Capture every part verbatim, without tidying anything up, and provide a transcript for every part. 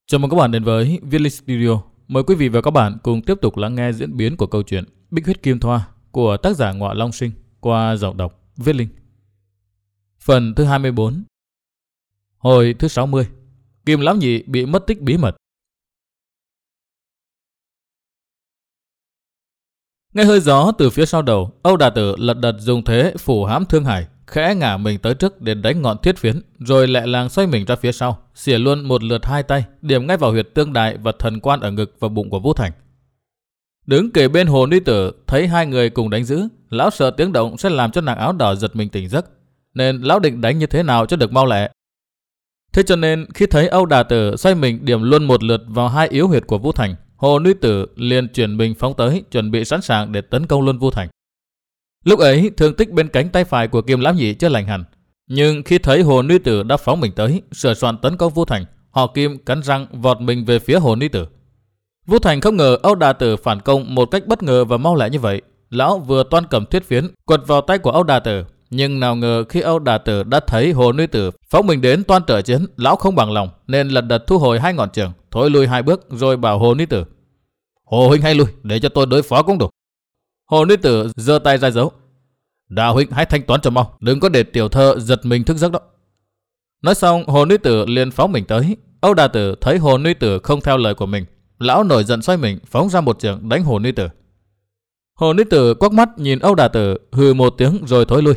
Chào mừng các bạn đến với Viết Linh Studio. Mời quý vị và các bạn cùng tiếp tục lắng nghe diễn biến của câu chuyện Bích Huyết Kim Thoa của tác giả Ngọa Long Sinh qua giọng đọc Viết Linh. Phần thứ hai mươi bốn. Hồi thứ sáu mươi. Kim Lão Nhị bị mất tích bí mật. Nghe hơi gió từ phía sau đầu, Âu Đà Tử lật đật dùng thế phủ hãm Thương Hải, khẽ ngả mình tới trước để đánh ngọn thiết phiến, rồi lẹ làng xoay mình ra phía sau, xỉa luôn một lượt hai tay, điểm ngay vào huyệt tương đại và thần quan ở ngực và bụng của Vũ Thành. Đứng kề bên Hồ Ni Tử, thấy hai người cùng đánh giữ, lão sợ tiếng động sẽ làm cho nàng áo đỏ giật mình tỉnh giấc, nên lão định đánh như thế nào cho được mau lẹ. Thế cho nên khi thấy Âu Đà Tử xoay mình điểm luôn một lượt vào hai yếu huyệt của Vũ Thành, Hồ Ni Tử liền chuyển mình phóng tới, chuẩn bị sẵn sàng để tấn công luôn Vũ Thành. Lúc ấy thương tích bên cánh tay phải của Kim Lão Nhị chưa lành hẳn, nhưng khi thấy Hồ Ni Tử đã phóng mình tới, sửa soạn tấn công Vũ Thành, họ Kim cắn răng vọt mình về phía Hồ Ni Tử. Vũ Thành không ngờ Âu Đà Tử phản công một cách bất ngờ và mau lẹ như vậy. Lão vừa toan cầm thiết phiến quật vào tay của Âu Đà Tử, nhưng nào ngờ khi Âu Đà Tử đã thấy Hồ Ni Tử phóng mình đến toan trở chiến, lão không bằng lòng nên lật đật thu hồi hai ngọn trường, thối lui hai bước rồi bảo Hồ Ni Tử: "Hồ huynh hay lui, để cho tôi đối phó cũng đủ." Hồ Ni Tử giơ tay ra dấu: "Đào huynh hãy thanh toán cho mau, đừng có để tiểu thơ giật mình thức giấc đó." Nói xong, Hồ Ni Tử liền phóng mình tới. Âu Đà Tử thấy Hồ Ni Tử không theo lời của mình, lão nổi giận xoay mình phóng ra một trường đánh Hồ Ni Tử. Hồ Ni Tử quắc mắt nhìn Âu Đà Tử, hừ một tiếng rồi thối lui.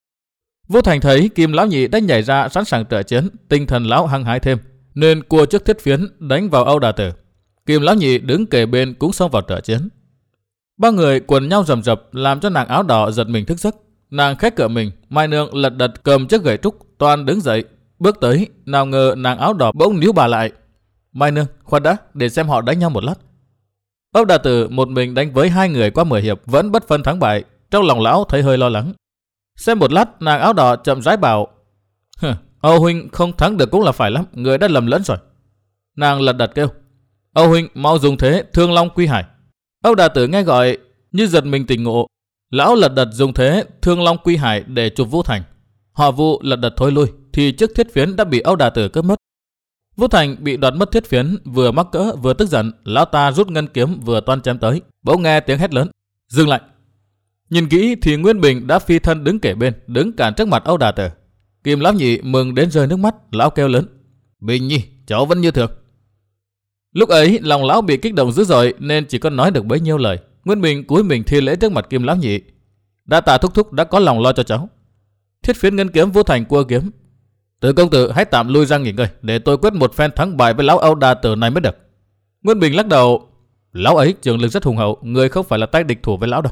Vũ Thành thấy Kim Lão Nhị đã nhảy ra sẵn sàng trợ chiến, tinh thần lão hăng hái thêm, nên cua trước thiết phiến đánh vào Âu Đà Tử. Kim Lão Nhị đứng kề bên cũng xông vào trợ chiến. Ba người quần nhau rầm rập làm cho nàng áo đỏ giật mình thức giấc. Nàng khét cựa mình, Mai Nương lật đật cầm chiếc gậy trúc toan đứng dậy bước tới, nào ngờ nàng áo đỏ bỗng níu bà lại: "Mai Nương, khoan đã, để xem họ đánh nhau một lát." Âu Đà Tử một mình đánh với hai người qua mười hiệp vẫn bất phân thắng bại, trong lòng lão thấy hơi lo lắng. Xem một lát, nàng áo đỏ chậm rãi bảo: "Hừ, Âu huynh không thắng được cũng là phải lắm, người đã lầm lẫn rồi." Nàng lật đật kêu: "Âu huynh mau dùng thế Thương Long Quy Hải." Âu Đà Tử nghe gọi như giật mình tỉnh ngộ, lão lật đật dùng thế Thương Long Quy Hải để chụp Vũ Thành. Họ Vũ lật đật thối lui thì chiếc thiết phiến đã bị Âu Đà Tử cướp mất. Vũ Thành bị đoạt mất thiết phiến, vừa mắc cỡ vừa tức giận, lão ta rút ngân kiếm vừa toan chém tới, bỗng nghe tiếng hét lớn: "Dừng lại!" Nhìn kỹ thì Nguyên Bình đã phi thân đứng kề bên, đứng cản trước mặt Âu Đà Tử. Kim Lão Nhị mừng đến rơi nước mắt, lão kêu lớn: "Bình Nhi, cháu vẫn như thường." Lúc ấy lòng lão bị kích động dữ dội nên chỉ có nói được bấy nhiêu lời. Nguyên Bình cúi mình thi lễ trước mặt Kim Lão Nhị: "Đa tạ thúc thúc đã có lòng lo cho cháu." Thiết phiến ngân kiếm Vũ Thành cua kiếm: "Từ công tử hãy tạm lui ra nghỉ ngơi, để tôi quyết một phen thắng bại với lão Âu Đà Tử này mới được." Nguyên Bình lắc đầu: "Lão ấy trường lực rất hùng hậu, người không phải là tay địch thủ với lão đâu."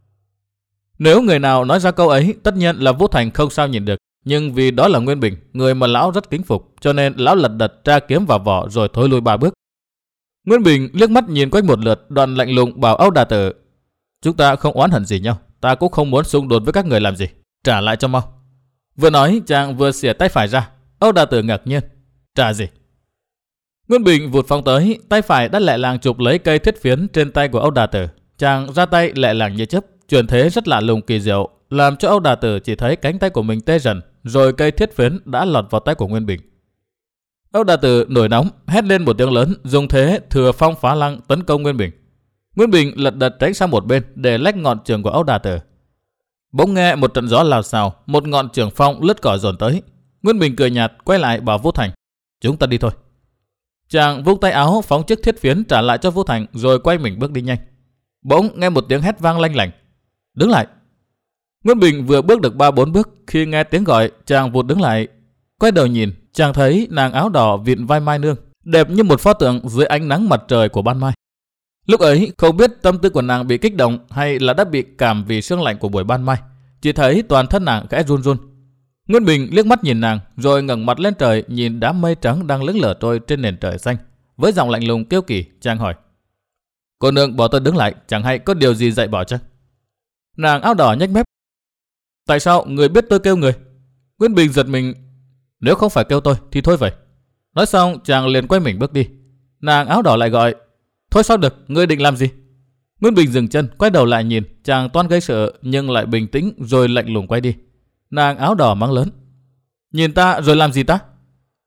Nếu người nào nói ra câu ấy, tất nhiên là Vũ Thành không sao nhìn được, nhưng vì đó là Nguyên Bình, người mà lão rất kính phục, cho nên lão lật đật tra kiếm vào vỏ rồi thối lui ba bước. Nguyên Bình liếc mắt nhìn quanh một lượt, đoạn lạnh lùng bảo Âu Đà Tử: "Chúng ta không oán hận gì nhau, ta cũng không muốn xung đột với các người làm gì, trả lại cho mau." Vừa nói chàng vừa xỉa tay phải ra. Âu Đà Tử ngạc nhiên: "Trả gì?" Nguyên Bình vụt phóng tới, tay phải đã lẹ làng chụp lấy cây thiết phiến trên tay của Âu Đà Tử. Chàng ra tay lẹ làng như chớp, chuyển thế rất lạ lùng kỳ diệu, làm cho Âu Đà Tử chỉ thấy cánh tay của mình tê dần, rồi cây thiết phiến đã lọt vào tay của Nguyên Bình. Âu Đà Tử nổi nóng, hét lên một tiếng lớn, dùng thế thừa phong phá lăng tấn công Nguyên Bình. Nguyên Bình lật đật tránh sang một bên để lách ngọn trường của Âu Đà Tử. Bỗng nghe một trận gió lào xào, một ngọn trường phong lướt cỏ dồn tới. Nguyên Bình cười nhạt quay lại bảo Vũ Thành: "Chúng ta đi thôi." Chàng vung tay áo phóng chiếc thiết phiến trả lại cho Vũ Thành rồi quay mình bước đi nhanh. Bỗng nghe một tiếng hét vang lanh lảnh: "Đứng lại!" Nguyên Bình vừa bước được ba bốn bước, khi nghe tiếng gọi, chàng vụt đứng lại. Quay đầu nhìn, chàng thấy nàng áo đỏ vịn vai Mai Nương, đẹp như một pho tượng dưới ánh nắng mặt trời của ban mai. Lúc ấy không biết tâm tư của nàng bị kích động hay là đã bị cảm vì sương lạnh của buổi ban mai, chỉ thấy toàn thân nàng khẽ run run. Nguyên Bình liếc mắt nhìn nàng, rồi ngẩng mặt lên trời nhìn đám mây trắng đang lững lờ trôi trên nền trời xanh. Với giọng lạnh lùng kiêu kỳ, chàng hỏi: "Cô nương bỏ tôi đứng lại, chẳng hay có điều gì dạy bảo chăng?" Nàng áo đỏ nhếch mép: "Tại sao người biết tôi kêu người?" Nguyên Bình giật mình: "Nếu không phải kêu tôi thì thôi vậy." Nói xong chàng liền quay mình bước đi. Nàng áo đỏ lại gọi: "Thôi sao được, ngươi định làm gì?" Nguyên Bình dừng chân, quay đầu lại nhìn, chàng toan gây sợ nhưng lại bình tĩnh rồi lạnh lùng quay đi. Nàng áo đỏ mắng lớn: "Nhìn ta rồi làm gì ta?"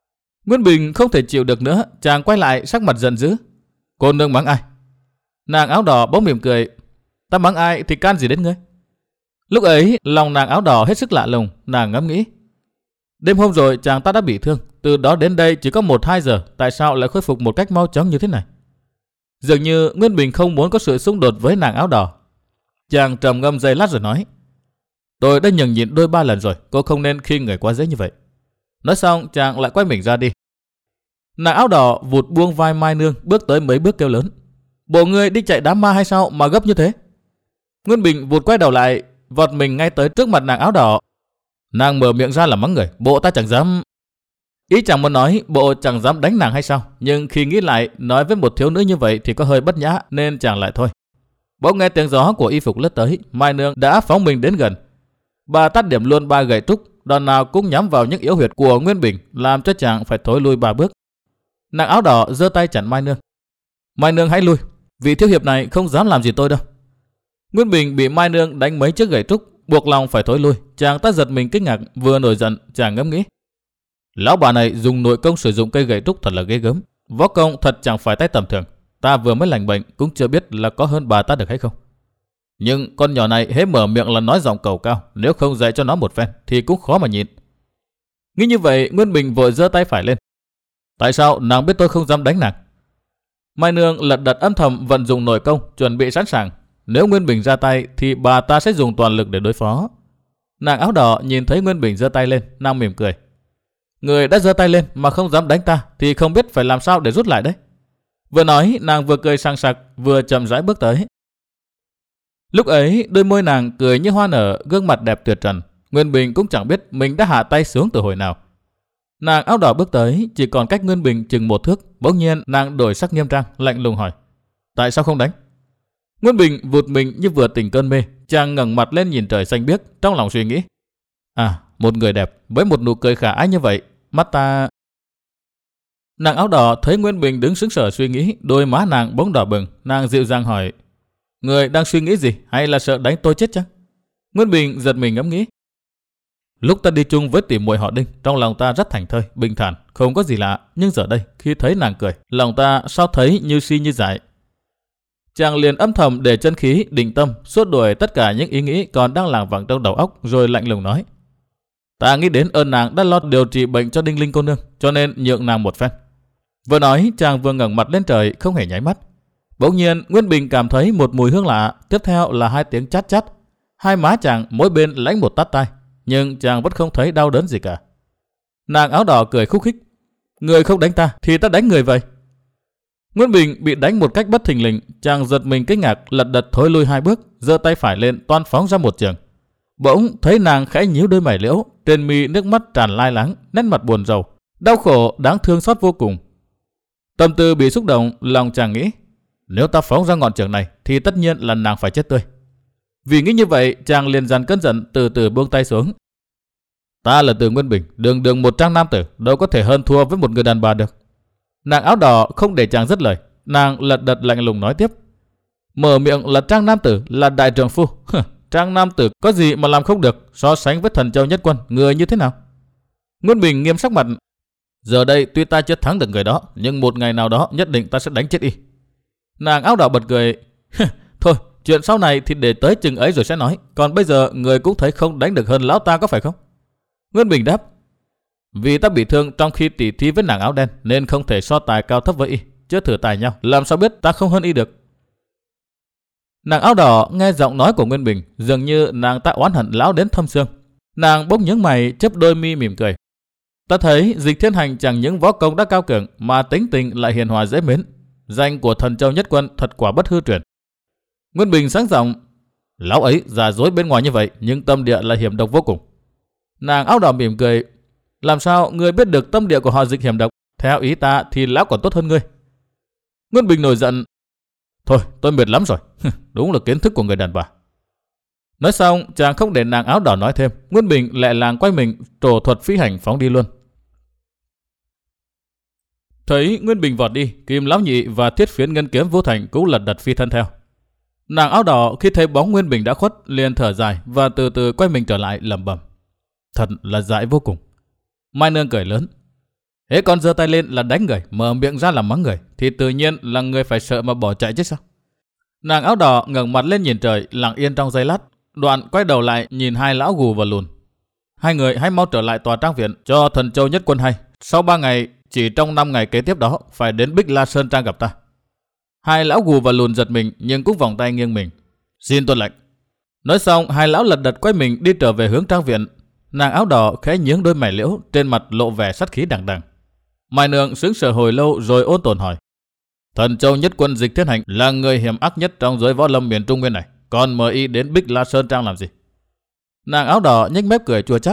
Nguyên Bình không thể chịu được nữa, chàng quay lại sắc mặt giận dữ. Cô nương mắng ai? Nàng áo đỏ bỗng mỉm cười. Ta mắng ai thì can gì đến ngươi? Lúc ấy lòng nàng áo đỏ hết sức lạ lùng, nàng ngẫm nghĩ. Đêm hôm rồi chàng ta đã bị thương, từ đó đến đây chỉ có một hai giờ, tại sao lại khôi phục một cách mau chóng như thế này? Dường như Nguyên Bình không muốn có sự xung đột với nàng áo đỏ. Chàng trầm ngâm giây lát rồi nói. Tôi đã nhường nhịn đôi ba lần rồi, cô không nên khi người quá dễ như vậy. Nói xong chàng lại quay mình ra đi. Nàng áo đỏ vụt buông vai Mai Nương, bước tới mấy bước kêu lớn. Bộ ngươi đi chạy đám ma hay sao mà gấp như thế? Nguyên Bình vụt quay đầu lại, vọt mình ngay tới trước mặt nàng áo đỏ. Nàng mở miệng ra là mắng người. Bộ ta chẳng dám... Ý chàng muốn nói bộ chẳng dám đánh nàng hay sao? Nhưng khi nghĩ lại, nói với một thiếu nữ như vậy thì có hơi bất nhã, nên chàng lại thôi. Bỗng nghe tiếng gió của y phục lướt tới, Mai Nương đã phóng mình đến gần. Bà tát điểm luôn ba gậy trúc, đòn nào cũng nhắm vào những yếu huyệt của Nguyên Bình, làm cho chàng phải thối lui ba bước. Nàng áo đỏ giơ tay chặn Mai Nương. Mai Nương hãy lui, vị thiếu hiệp này không dám làm gì tôi đâu. Nguyên Bình bị Mai Nương đánh mấy chiếc gậy trúc, buộc lòng phải thối lui. Chàng ta giật mình kinh ngạc, vừa nổi giận, chàng ngẫm nghĩ. Lão bà này dùng nội công sử dụng cây gậy trúc thật là ghê gớm. Võ công thật chẳng phải tay tầm thường. Ta vừa mới lành bệnh cũng chưa biết là có hơn bà ta được hay không. Nhưng con nhỏ này hễ mở miệng là nói giọng cầu cao, nếu không dạy cho nó một phen thì cũng khó mà nhịn. Nghĩ như vậy, Nguyên Bình vội giơ tay phải lên. Tại sao nàng biết tôi không dám đánh nàng? Mai Nương lật đật âm thầm vận dụng nội công, chuẩn bị sẵn sàng. Nếu Nguyên Bình ra tay thì bà ta sẽ dùng toàn lực để đối phó. Nàng áo đỏ nhìn thấy Nguyên Bình giơ tay lên, nàng mỉm cười. Người đã giơ tay lên mà không dám đánh ta thì không biết phải làm sao để rút lại đấy. Vừa nói, nàng vừa cười sang sặc, vừa chậm rãi bước tới. Lúc ấy, đôi môi nàng cười như hoa nở, gương mặt đẹp tuyệt trần. Nguyên Bình cũng chẳng biết mình đã hạ tay xuống từ hồi nào. Nàng áo đỏ bước tới, chỉ còn cách Nguyên Bình chừng một thước. Bỗng nhiên nàng đổi sắc nghiêm trang, lạnh lùng hỏi. Tại sao không đánh? Nguyên Bình vụt mình như vừa tỉnh cơn mê. Chàng ngẩng mặt lên nhìn trời xanh biếc, trong lòng suy nghĩ. À, một người đẹp với một nụ cười khả ái như vậy, mắt ta... Nàng áo đỏ thấy Nguyên Bình đứng sững sờ suy nghĩ, đôi má nàng bỗng đỏ bừng. Nàng dịu dàng hỏi. Người đang suy nghĩ gì, hay là sợ đánh tôi chết chăng? Nguyên Bình giật mình ngẫm nghĩ. Lúc ta đi chung với tỉ muội họ Đinh, trong lòng ta rất thảnh thơi, bình thản, không có gì lạ. Nhưng giờ đây, khi thấy nàng cười, lòng ta sao thấy như si như dại. Chàng liền âm thầm để chân khí, định tâm, suốt đuổi tất cả những ý nghĩ còn đang lảng vảng trong đầu óc, rồi lạnh lùng nói. Ta nghĩ đến ơn nàng đã lo điều trị bệnh cho Đinh Linh cô nương, cho nên nhượng nàng một phen. Vừa nói, chàng vừa ngẩng mặt lên trời, không hề nháy mắt. Bỗng nhiên, Nguyên Bình cảm thấy một mùi hương lạ, tiếp theo là hai tiếng chát chát. Hai má chàng mỗi bên lãnh một tát tai, nhưng chàng vẫn không thấy đau đớn gì cả. Nàng áo đỏ cười khúc khích. Người không đánh ta thì ta đánh người vậy. Nguyên Bình bị đánh một cách bất thình lình, chàng giật mình kinh ngạc, lật đật thối lui hai bước, giơ tay phải lên toan phóng ra một trường. Bỗng thấy nàng khẽ nhíu đôi mày liễu, trên mi nước mắt tràn lai láng, nét mặt buồn rầu, đau khổ đáng thương xót vô cùng. Tâm tư bị xúc động, lòng chàng nghĩ, nếu ta phóng ra ngọn trường này thì tất nhiên là nàng phải chết tươi. Vì nghĩ như vậy, chàng liền dằn cơn giận, từ từ buông tay xuống. Ta là Từ Nguyên Bình, đường đường một trang nam tử, đâu có thể hơn thua với một người đàn bà được. Nàng áo đỏ không để chàng dứt lời, nàng lật đật lạnh lùng nói tiếp. Mở miệng là trang nam tử, là đại trượng phu. Trang nam tử có gì mà làm không được, so sánh với thần châu nhất quân, người như thế nào? Nguyên Bình nghiêm sắc mặt. Giờ đây tuy ta chưa thắng được người đó, nhưng một ngày nào đó nhất định ta sẽ đánh chết y. Nàng áo đỏ bật cười. Thôi, chuyện sau này thì để tới chừng ấy rồi sẽ nói. Còn bây giờ người cũng thấy không đánh được hơn lão ta có phải không? Nguyên Bình đáp. Vì ta bị thương trong khi tỉ thí với nàng áo đen, nên không thể so tài cao thấp với y. Chưa thử tài nhau, làm sao biết ta không hơn y được. Nàng áo đỏ nghe giọng nói của Nguyên Bình, dường như nàng ta oán hận lão đến thâm xương. Nàng bỗng nhướng mày, chớp đôi mi mỉm cười. Ta thấy Dịch Thiên Hành chẳng những võ công đã cao cường, mà tính tình lại hiền hòa dễ mến. Danh của thần châu nhất quân thật quả bất hư truyền. Nguyên Bình sáng giọng. Lão ấy giả dối bên ngoài như vậy, nhưng tâm địa là hiểm độc vô cùng. Nàng áo đỏ mỉm cười. Làm sao ngươi biết được tâm địa của họ Dịch hiểm độc? Theo ý ta thì lão còn tốt hơn ngươi. Nguyên Bình nổi giận. Thôi, tôi mệt lắm rồi. Đúng là kiến thức của người đàn bà. Nói xong, chàng không để nàng áo đỏ nói thêm. Nguyên Bình lẹ làng quay mình, trổ thuật phi hành phóng đi luôn. Thấy Nguyên Bình vọt đi, Kim Lão Nhị và Thiết Phiến Ngân Kiếm Vô Thành cũng lật đật phi thân theo. Nàng áo đỏ khi thấy bóng Nguyên Bình đã khuất, liền thở dài và từ từ quay mình trở lại lẩm bẩm. Thật là dại vô cùng. Mai Nương cười lớn. Hễ con giơ tay lên là đánh người, mở miệng ra là mắng người, thì tự nhiên là người phải sợ mà bỏ chạy chứ sao? Nàng áo đỏ ngẩng mặt lên nhìn trời, lặng yên trong giây lát, đoạn quay đầu lại nhìn hai lão gù và lùn. Hai người hãy mau trở lại tòa trang viện cho Thần Châu Nhất Quân hay. Sau ba ngày, chỉ trong năm ngày kế tiếp đó, phải đến Bích La Sơn Trang gặp ta. Hai lão gù và lùn giật mình nhưng cũng vòng tay nghiêng mình. Xin tuân lệnh. Nói xong, hai lão lật đật quay mình đi trở về hướng trang viện. Nàng áo đỏ khẽ nhướng đôi mày liễu, trên mặt lộ vẻ sát khí đằng đằng. Mai Nương sững sờ hồi lâu rồi ôn tồn hỏi: Thần Châu Nhất Quân Dịch Thiên Hành là người hiểm ác nhất trong giới võ lâm miền Trung Nguyên này, còn mời y đến Bích La Sơn Trang làm gì? Nàng áo đỏ nhếch mép cười chua chát: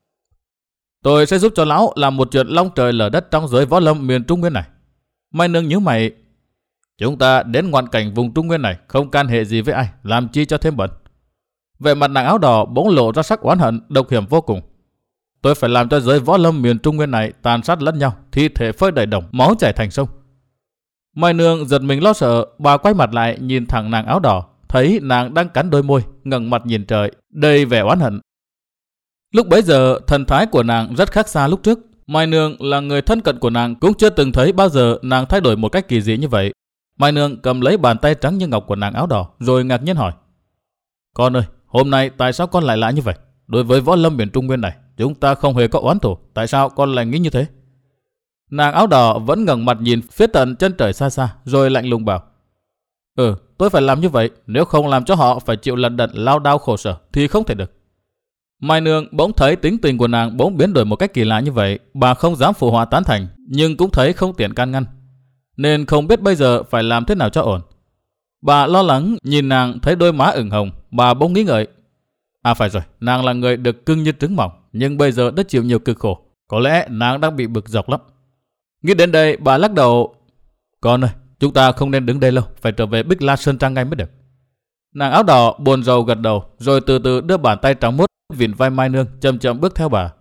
Tôi sẽ giúp cho lão làm một chuyện long trời lở đất trong giới võ lâm miền Trung Nguyên này. Mai Nương nhíu mày: Chúng ta đến ngoại cảnh vùng Trung Nguyên này không can hệ gì với ai, làm chi cho thêm bận. Về mặt nàng áo đỏ bỗng lộ ra sắc oán hận độc hiểm vô cùng. Tôi phải làm cho giới võ lâm miền Trung Nguyên này tàn sát lẫn nhau, thi thể phơi đầy đồng, máu chảy thành sông. Mai Nương giật mình lo sợ, bà quay mặt lại nhìn thẳng nàng áo đỏ, thấy nàng đang cắn đôi môi, ngẩng mặt nhìn trời, đầy vẻ oán hận. Lúc bấy giờ thần thái của nàng rất khác xa lúc trước. Mai Nương là người thân cận của nàng cũng chưa từng thấy bao giờ nàng thay đổi một cách kỳ dị như vậy. Mai Nương cầm lấy bàn tay trắng như ngọc của nàng áo đỏ, rồi ngạc nhiên hỏi: Con ơi, hôm nay tại sao con lại lạ như vậy? Đối với võ lâm miền Trung Nguyên này, chúng ta không hề có oán thù, tại sao con lại nghĩ như thế? Nàng áo đỏ vẫn ngẩng mặt nhìn phía tận chân trời xa xa, rồi lạnh lùng bảo: Ừ, tôi phải làm như vậy, nếu không làm cho họ phải chịu lận đận lao đao khổ sở thì không thể được. Mai Nương bỗng thấy tính tình của nàng bỗng biến đổi một cách kỳ lạ như vậy, bà không dám phụ họa tán thành, nhưng cũng thấy không tiện can ngăn, nên không biết bây giờ phải làm thế nào cho ổn. Bà lo lắng nhìn nàng thấy đôi má ửng hồng, bà bỗng nghĩ ngợi: À phải rồi, nàng là người được cưng như trứng mỏng, nhưng bây giờ đã chịu nhiều cực khổ, có lẽ nàng đang bị bực dọc lắm. Nghĩ đến đây, bà lắc đầu: Con ơi, chúng ta không nên đứng đây lâu, phải trở về Bích La Sơn Trang ngay mới được. Nàng áo đỏ buồn rầu gật đầu, rồi từ từ đưa bàn tay trắng muốt vịn vai Mai Nương, chậm chậm bước theo bà.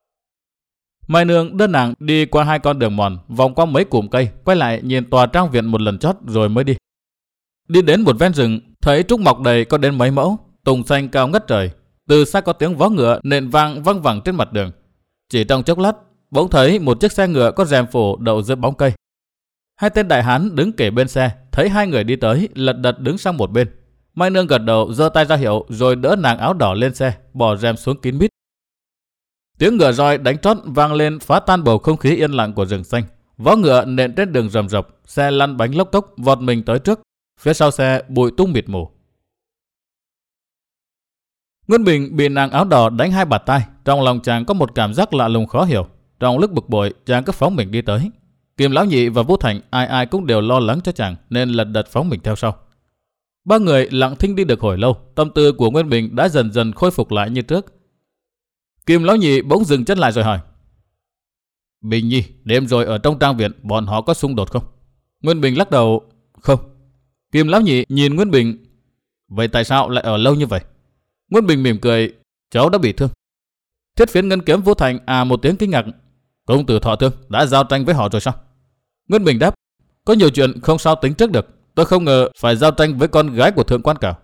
Mai Nương đưa nàng đi qua hai con đường mòn, vòng qua mấy cụm cây, quay lại nhìn tòa trang viện một lần chót rồi mới đi. Đi đến một ven rừng, thấy trúc mọc đầy có đến mấy mẫu, tùng xanh cao ngất trời. Từ xa có tiếng vó ngựa nện vang văng vẳng trên mặt đường. Chỉ trong chốc lát, bỗng thấy một chiếc xe ngựa có rèm phủ đậu dưới bóng cây. Hai tên đại hán đứng kề bên xe, thấy hai người đi tới, lật đật đứng sang một bên. Mai Nương gật đầu, giơ tay ra hiệu, rồi đỡ nàng áo đỏ lên xe, bỏ rèm xuống kín mít. Tiếng ngựa roi đánh trót vang lên phá tan bầu không khí yên lặng của rừng xanh. Vó ngựa nện trên đường rầm rập, xe lăn bánh lốc cốc vọt mình tới trước. Phía sau xe bụi tung mịt mù. Nguyên Bình bị nàng áo đỏ đánh hai bạt tai, trong lòng chàng có một cảm giác lạ lùng khó hiểu. Trong lúc bực bội, chàng cứ phóng mình đi tới. Kim Lão Nhị và Vũ Thành ai ai cũng đều lo lắng cho chàng, nên lật đật phóng mình theo sau. Ba người lặng thinh đi được hồi lâu, tâm tư của Nguyên Bình đã dần dần khôi phục lại như trước. Kim Lão Nhị bỗng dừng chân lại rồi hỏi: Bình Nhi, đêm rồi ở trong trang viện bọn họ có xung đột không? Nguyên Bình lắc đầu: Không. Kim Lão Nhị nhìn Nguyên Bình: Vậy tại sao lại ở lâu như vậy? Nguyên Bình mỉm cười: Cháu đã bị thương. Thiết Phiến Ngân Kiếm Vũ Thành à một tiếng kinh ngạc: Công tử thọ thương đã giao tranh với họ rồi sao? Nguyên Bình đáp: Có nhiều chuyện không sao tính trước được, tôi không ngờ phải giao tranh với con gái của thượng quan Cảo.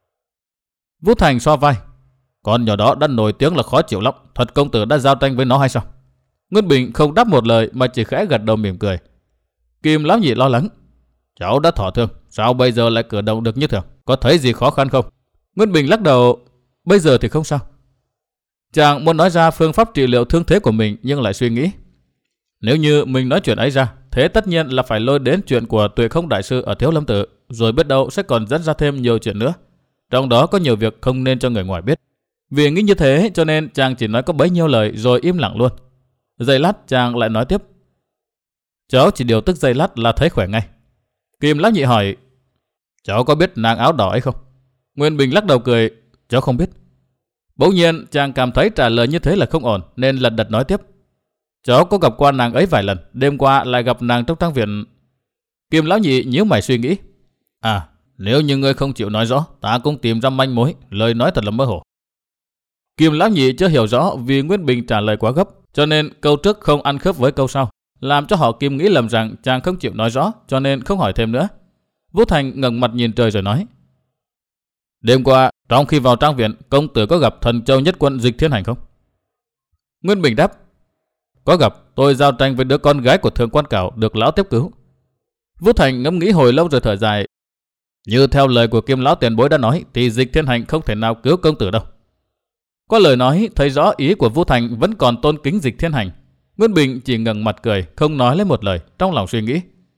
Vũ Thành xoa vai: Con nhỏ đó đã nổi tiếng là khó chịu lắm, thật công tử đã giao tranh với nó hay sao? Nguyên Bình không đáp một lời mà chỉ khẽ gật đầu mỉm cười. Kim Lão Nhị lo lắng: Cháu đã thọ thương, sao bây giờ lại cử động được như thường? Có thấy gì khó khăn không? Nguyên Bình lắc đầu: Bây giờ thì không sao. Chàng muốn nói ra phương pháp trị liệu thương thế của mình, nhưng lại suy nghĩ: Nếu như mình nói chuyện ấy ra, thế tất nhiên là phải lôi đến chuyện của Tuệ Không Đại Sư ở Thiếu Lâm Tự, rồi biết đâu sẽ còn dẫn ra thêm nhiều chuyện nữa. Trong đó có nhiều việc không nên cho người ngoài biết. Vì nghĩ như thế cho nên chàng chỉ nói có bấy nhiêu lời rồi im lặng luôn. Giây lát chàng lại nói tiếp: Cháu chỉ điều tức giây lát là thấy khỏe ngay. Kim Lão Nhị hỏi: Cháu có biết nàng áo đỏ ấy không? Nguyên Bình lắc đầu cười: Cháu không biết. Bỗng nhiên chàng cảm thấy trả lời như thế là không ổn, nên lật đật nói tiếp: Cháu có gặp qua nàng ấy vài lần, đêm qua lại gặp nàng trong trang viện. Kim Lão Nhị nhíu mày suy nghĩ: À, nếu như ngươi không chịu nói rõ, ta cũng tìm ra manh mối, lời nói thật là mơ hồ. Kim Lão Nhị chưa hiểu rõ vì Nguyên Bình trả lời quá gấp, cho nên câu trước không ăn khớp với câu sau, làm cho họ Kim nghĩ lầm rằng chàng không chịu nói rõ, cho nên không hỏi thêm nữa. Vũ Thành ngẩng mặt nhìn trời rồi nói: Đêm qua, trong khi vào trang viện, công tử có gặp Thần Châu Nhất Quân Dịch Thiên Hành không? Nguyên Bình đáp: Có gặp, tôi giao tranh với đứa con gái của thượng quan Cảo được lão tiếp cứu. Vũ Thành ngẫm nghĩ hồi lâu rồi thở dài. Như theo lời của Kim lão tiền bối đã nói thì Dịch Thiên Hành không thể nào cứu công tử đâu. Qua lời nói thấy rõ ý của Vũ Thành vẫn còn tôn kính Dịch Thiên Hành. Nguyên Bình chỉ ngẩng mặt cười, không nói lên một lời, trong lòng suy nghĩ.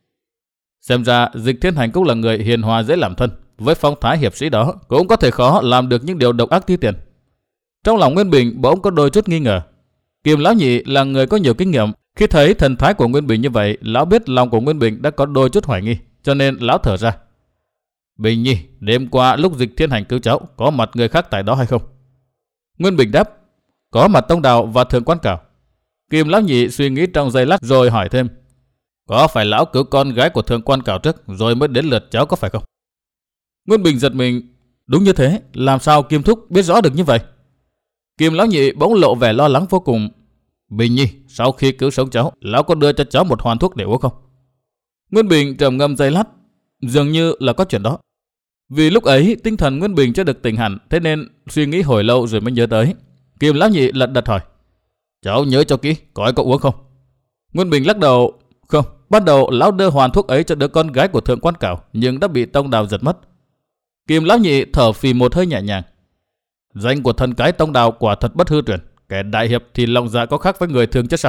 Xem ra Dịch Thiên Hành cũng là người hiền hòa dễ làm thân, với phong thái hiệp sĩ đó cũng có thể khó làm được những điều độc ác ti tiền. Trong lòng Nguyên Bình bỗng có đôi chút nghi ngờ. Kim lão nhị là người có nhiều kinh nghiệm, khi thấy thần thái của Nguyên Bình như vậy, lão biết lòng của Nguyên Bình đã có đôi chút hoài nghi, cho nên lão thở ra. Bình nhi, đêm qua lúc Dịch Thiên Hành cứu cháu, có mặt người khác tại đó hay không? Nguyên Bình đáp, có mặt Tông Đào và Thượng quan Cảo. Kim lão nhị suy nghĩ trong giây lát rồi hỏi thêm, có phải lão cứu con gái của Thượng quan Cảo trước rồi mới đến lượt cháu có phải không? Nguyên Bình giật mình, đúng như thế, làm sao Kim thúc biết rõ được như vậy? Kim lão nhị bỗng lộ vẻ lo lắng vô cùng. Bình nhi, sau khi cứu sống cháu, lão có đưa cho cháu một hoàn thuốc để uống không? Nguyên Bình trầm ngâm giây lát, dường như là có chuyện đó. Vì lúc ấy tinh thần Nguyên Bình chưa được tỉnh hẳn, thế nên suy nghĩ hồi lâu rồi mới nhớ tới. Kim lão nhị lật đật hỏi, cháu nhớ cho kỹ, có ai có uống không? Nguyên Bình lắc đầu, không. Ban đầu lão đưa hoàn thuốc ấy cho đứa con gái của Thượng quan Cảo, nhưng đã bị Tông Đào giật mất. Kim lão nhị thở phì một hơi nhẹ nhàng. Danh của thần cái Tông Đào quả thật bất hư truyền, kẻ đại hiệp thì lòng dạ có khác với người thường chứ sao?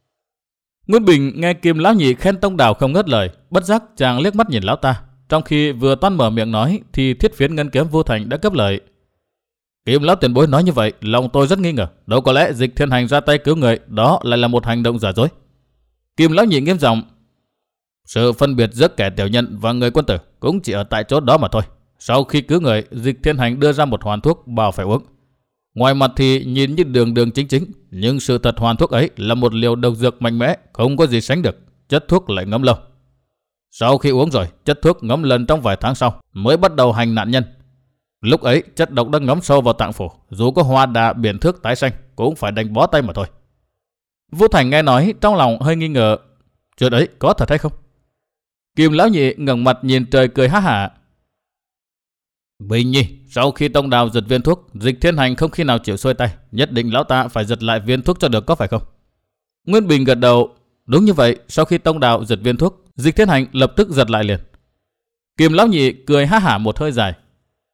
Nguyên Bình nghe Kim lão nhị khen Tông Đào không ngớt lời, bất giác chàng liếc mắt nhìn lão ta. Trong khi vừa toan mở miệng nói thì thiết phiến ngân kiếm Vô Thành đã cấp lời. Kim lão tiền bối nói như vậy, lòng tôi rất nghi ngờ, đâu có lẽ Dịch Thiên Hành ra tay cứu người, đó lại là một hành động giả dối. Kim lão nhị nghiêm giọng, sự phân biệt giữa kẻ tiểu nhân và người quân tử cũng chỉ ở tại chỗ đó mà thôi. Sau khi cứu người, Dịch Thiên Hành đưa ra một hoàn thuốc bảo phải uống. Ngoài mặt thì nhìn như đường đường chính chính, nhưng sự thật hoàn thuốc ấy là một liều độc dược mạnh mẽ, không có gì sánh được. Chất thuốc lại ngấm lâu. Sau khi uống rồi, chất thuốc ngấm lần trong vài tháng sau mới bắt đầu hành nạn nhân. Lúc ấy chất độc đã ngấm sâu vào tạng phủ, dù có hoa đà biển thước tái xanh cũng phải đánh bó tay mà thôi. Vũ Thành nghe nói trong lòng hơi nghi ngờ, chuyện ấy có thật hay không? Kim lão nhị ngẩng mặt nhìn trời cười ha hả. Bình nhi, sau khi Tông Đào giật viên thuốc, Dịch Thiên Hành không khi nào chịu xuôi tay, nhất định lão ta phải giật lại viên thuốc cho được có phải không? Nguyên Bình gật đầu, đúng như vậy. Sau khi Tông Đào giật viên thuốc, Dịch Thiên Hành lập tức giật lại liền. Kim lão nhị cười ha hả một hơi dài.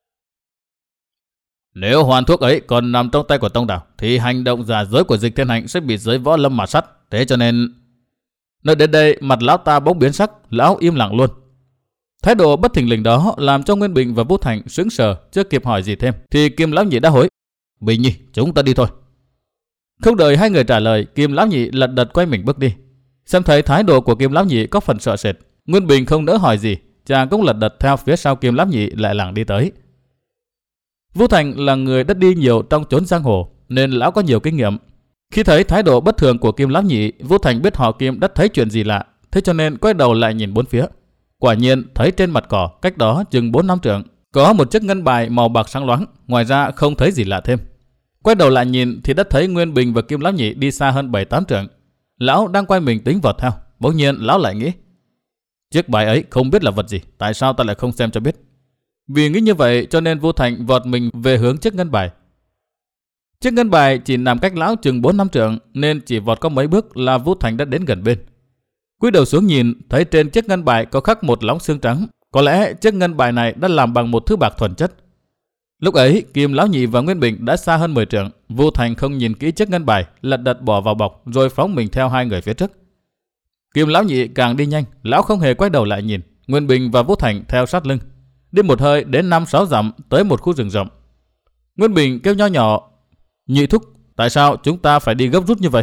Nếu hoàn thuốc ấy còn nằm trong tay của Tông Đào, thì hành động giả dối của Dịch Thiên Hành sẽ bị giới võ lâm mà sát. Thế cho nên... Nơi đến đây, mặt lão ta bỗng biến sắc, lão im lặng luôn. Thái độ bất thình lình đó làm cho Nguyên Bình và Vũ Thành sững sờ, chưa kịp hỏi gì thêm thì Kim lão nhị đã hối. Bình nhi, chúng ta đi thôi. Không đợi hai người trả lời, Kim lão nhị lật đật quay mình bước đi. Xem thấy thái độ của Kim lão nhị có phần sợ sệt, Nguyên Bình không nỡ hỏi gì, chàng cũng lật đật theo phía sau Kim lão nhị lại lảng đi tới. Vũ Thành là người đã đi nhiều trong chốn giang hồ nên lão có nhiều kinh nghiệm. Khi thấy thái độ bất thường của Kim lão nhị, Vũ Thành biết họ Kim đã thấy chuyện gì lạ, thế cho nên quay đầu lại nhìn bốn phía. Quả nhiên thấy trên mặt cỏ cách đó chừng bốn năm trượng có một chiếc ngân bài màu bạc sáng loáng, ngoài ra không thấy gì lạ thêm. Quay đầu lại nhìn thì đã thấy Nguyên Bình và Kim lão nhị đi xa hơn bảy tám trượng. Lão đang quay mình tính vọt theo, bỗng nhiên lão lại nghĩ, chiếc bài ấy không biết là vật gì, tại sao ta lại không xem cho biết. Vì nghĩ như vậy cho nên Vũ Thành vọt mình về hướng chiếc ngân bài. Chiếc ngân bài chỉ nằm cách lão chừng bốn năm trượng nên chỉ vọt có mấy bước là Vũ Thành đã đến gần bên. Cúi đầu xuống nhìn, thấy trên chiếc ngân bài có khắc một lóng xương trắng. Có lẽ chiếc ngân bài này đã làm bằng một thứ bạc thuần chất. Lúc ấy, Kim lão nhị và Nguyên Bình đã xa hơn mười trượng. Vũ Thành không nhìn kỹ chiếc ngân bài, lật đật bỏ vào bọc rồi phóng mình theo hai người phía trước. Kim lão nhị càng đi nhanh, lão không hề quay đầu lại nhìn. Nguyên Bình và Vũ Thành theo sát lưng. Đi một hơi đến năm sáu dặm tới một khu rừng rộng. Nguyên Bình kêu nho nhỏ, nhị thúc, tại sao chúng ta phải đi gấp rút như vậy?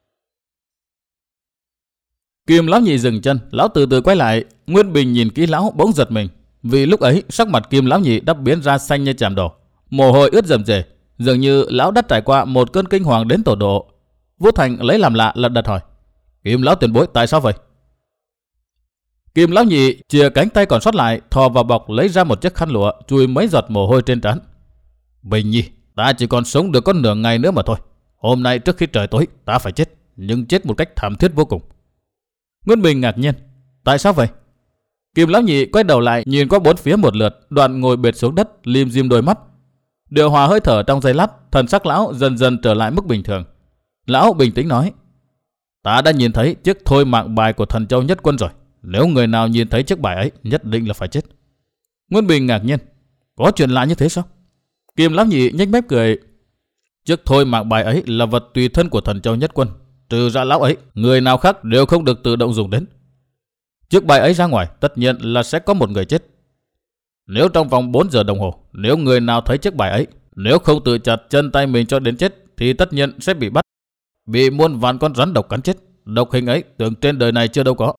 Kim lão nhị dừng chân, lão từ từ quay lại. Nguyên Bình nhìn kỹ lão bỗng giật mình, vì lúc ấy sắc mặt Kim lão nhị đã biến ra xanh như chàm đổ, mồ hôi ướt rầm rề, dường như lão đã trải qua một cơn kinh hoàng đến tột độ. Vũ Thành lấy làm lạ lật đật hỏi, Kim lão tiền bối tại sao vậy? Kim lão nhị chìa cánh tay còn sót lại, thò vào bọc lấy ra một chiếc khăn lụa, chùi mấy giọt mồ hôi trên trán. Bình nhi, ta chỉ còn sống được có nửa ngày nữa mà thôi. Hôm nay trước khi trời tối ta phải chết, nhưng chết một cách thảm thiết vô cùng. Nguyên Bình ngạc nhiên, tại sao vậy? Kim lão nhị quay đầu lại nhìn qua bốn phía một lượt, đoạn ngồi bệt xuống đất, lim dim đôi mắt. Điều hòa hơi thở trong giây lát, thần sắc lão dần dần trở lại mức bình thường. Lão bình tĩnh nói, Ta đã nhìn thấy chiếc thôi mạng bài của Thần Châu Nhất Quân rồi. Nếu người nào nhìn thấy chiếc bài ấy, nhất định là phải chết. Nguyên Bình ngạc nhiên. Có chuyện lạ như thế sao? Kim Lão Nhị nhếch mép cười. Chiếc thôi mạng bài ấy là vật tùy thân của Thần Châu Nhất Quân. Trừ ra lão ấy, người nào khác đều không được tự động dùng đến. Chiếc bài ấy ra ngoài, tất nhiên là sẽ có một người chết. Nếu trong vòng bốn giờ đồng hồ, nếu người nào thấy chiếc bài ấy, nếu không tự chặt chân tay mình cho đến chết, thì tất nhiên sẽ bị bắt. Bị muôn vàn con rắn độc cắn chết. Độc hình ấy tưởng trên đời này chưa đâu có.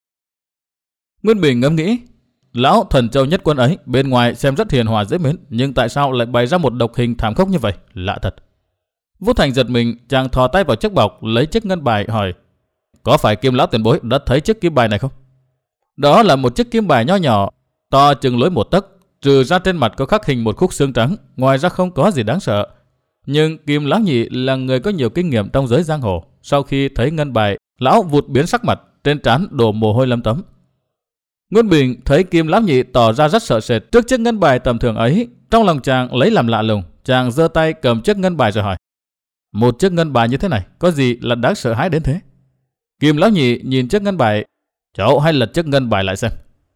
Nguyên Bình ngẫm nghĩ, lão Thần Châu Nhất Quân ấy bên ngoài xem rất hiền hòa dễ mến, nhưng tại sao lại bày ra một độc hình thảm khốc như vậy? Lạ thật. Vũ Thành giật mình, chàng thò tay vào chiếc bọc lấy chiếc ngân bài hỏi: Có phải Kim Lão tiền bối đã thấy chiếc kim bài này không? Đó là một chiếc kim bài nho nhỏ, to chừng lối một tấc, trừ ra trên mặt có khắc hình một khúc xương trắng, ngoài ra không có gì đáng sợ. Nhưng Kim Lão Nhị là người có nhiều kinh nghiệm trong giới giang hồ, sau khi thấy ngân bài, lão vụt biến sắc mặt, trên trán đổ mồ hôi lấm tấm. Nguyên Bình thấy Kim Lão Nhị tỏ ra rất sợ sệt trước chiếc ngân bài tầm thường ấy, trong lòng chàng lấy làm lạ lùng, chàng giơ tay cầm chiếc ngân bài rồi hỏi: Một chiếc ngân bài như thế này, có gì là đáng sợ hãi đến thế? Kim Lão Nhị nhìn chiếc ngân bài: Cháu hãy lật chiếc ngân bài lại xem.